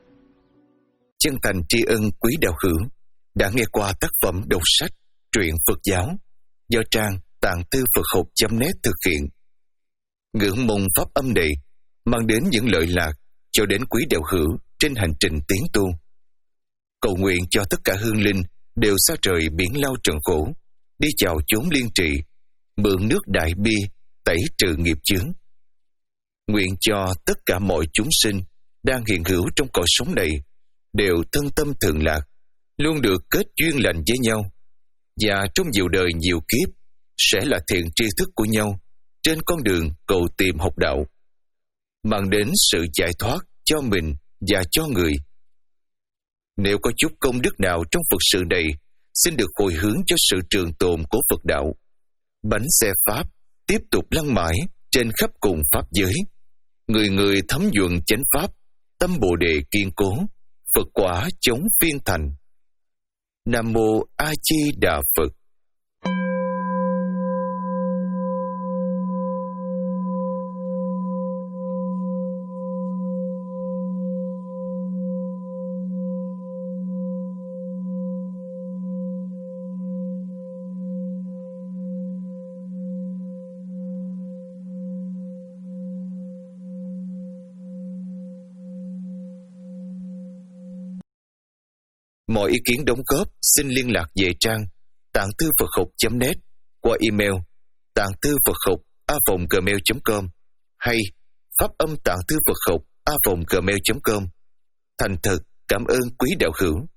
Chân thành tri ân quý đạo hữu đã nghe qua tác phẩm đọc sách truyện Phật giáo do trang tạng tư Phật học chấm net thực hiện. Ngưỡng mong pháp âm này mang đến những lợi lạc cho đến quý đạo hữu trên hành trình tiến tu. Cầu nguyện cho tất cả hương linh đều xa trời biển lao trần khổ, đi chào chốn liên trị, mượn nước đại bi tẩy trừ nghiệp chướng. Nguyện cho tất cả mọi chúng sinh đang hiện hữu trong cõi sống này đều thân tâm thường lạc, luôn được kết duyên lành với nhau, và trong nhiều đời nhiều kiếp sẽ là thiện tri thức của nhau trên con đường cầu tìm học đạo, mang đến sự giải thoát cho mình và cho người. Nếu có chút công đức nào trong Phật sự này, xin được hồi hướng cho sự trường tồn của Phật đạo. Bánh xe Pháp tiếp tục lăn mãi trên khắp cùng Pháp giới. Người người thấm nhuần chánh Pháp, tâm Bồ Đề kiên cố, Phật quả chống phiên thành. Nam Mô A Di Đà Phật. Mọi ý kiến đóng góp xin liên lạc về trang tạng thư Phật học chấm net qua email tạng thư Phật học a vòng gmail chấm com hay pháp âm tạng thư Phật học a vòng gmail chấm com. Thành thật cảm ơn quý đạo hữu.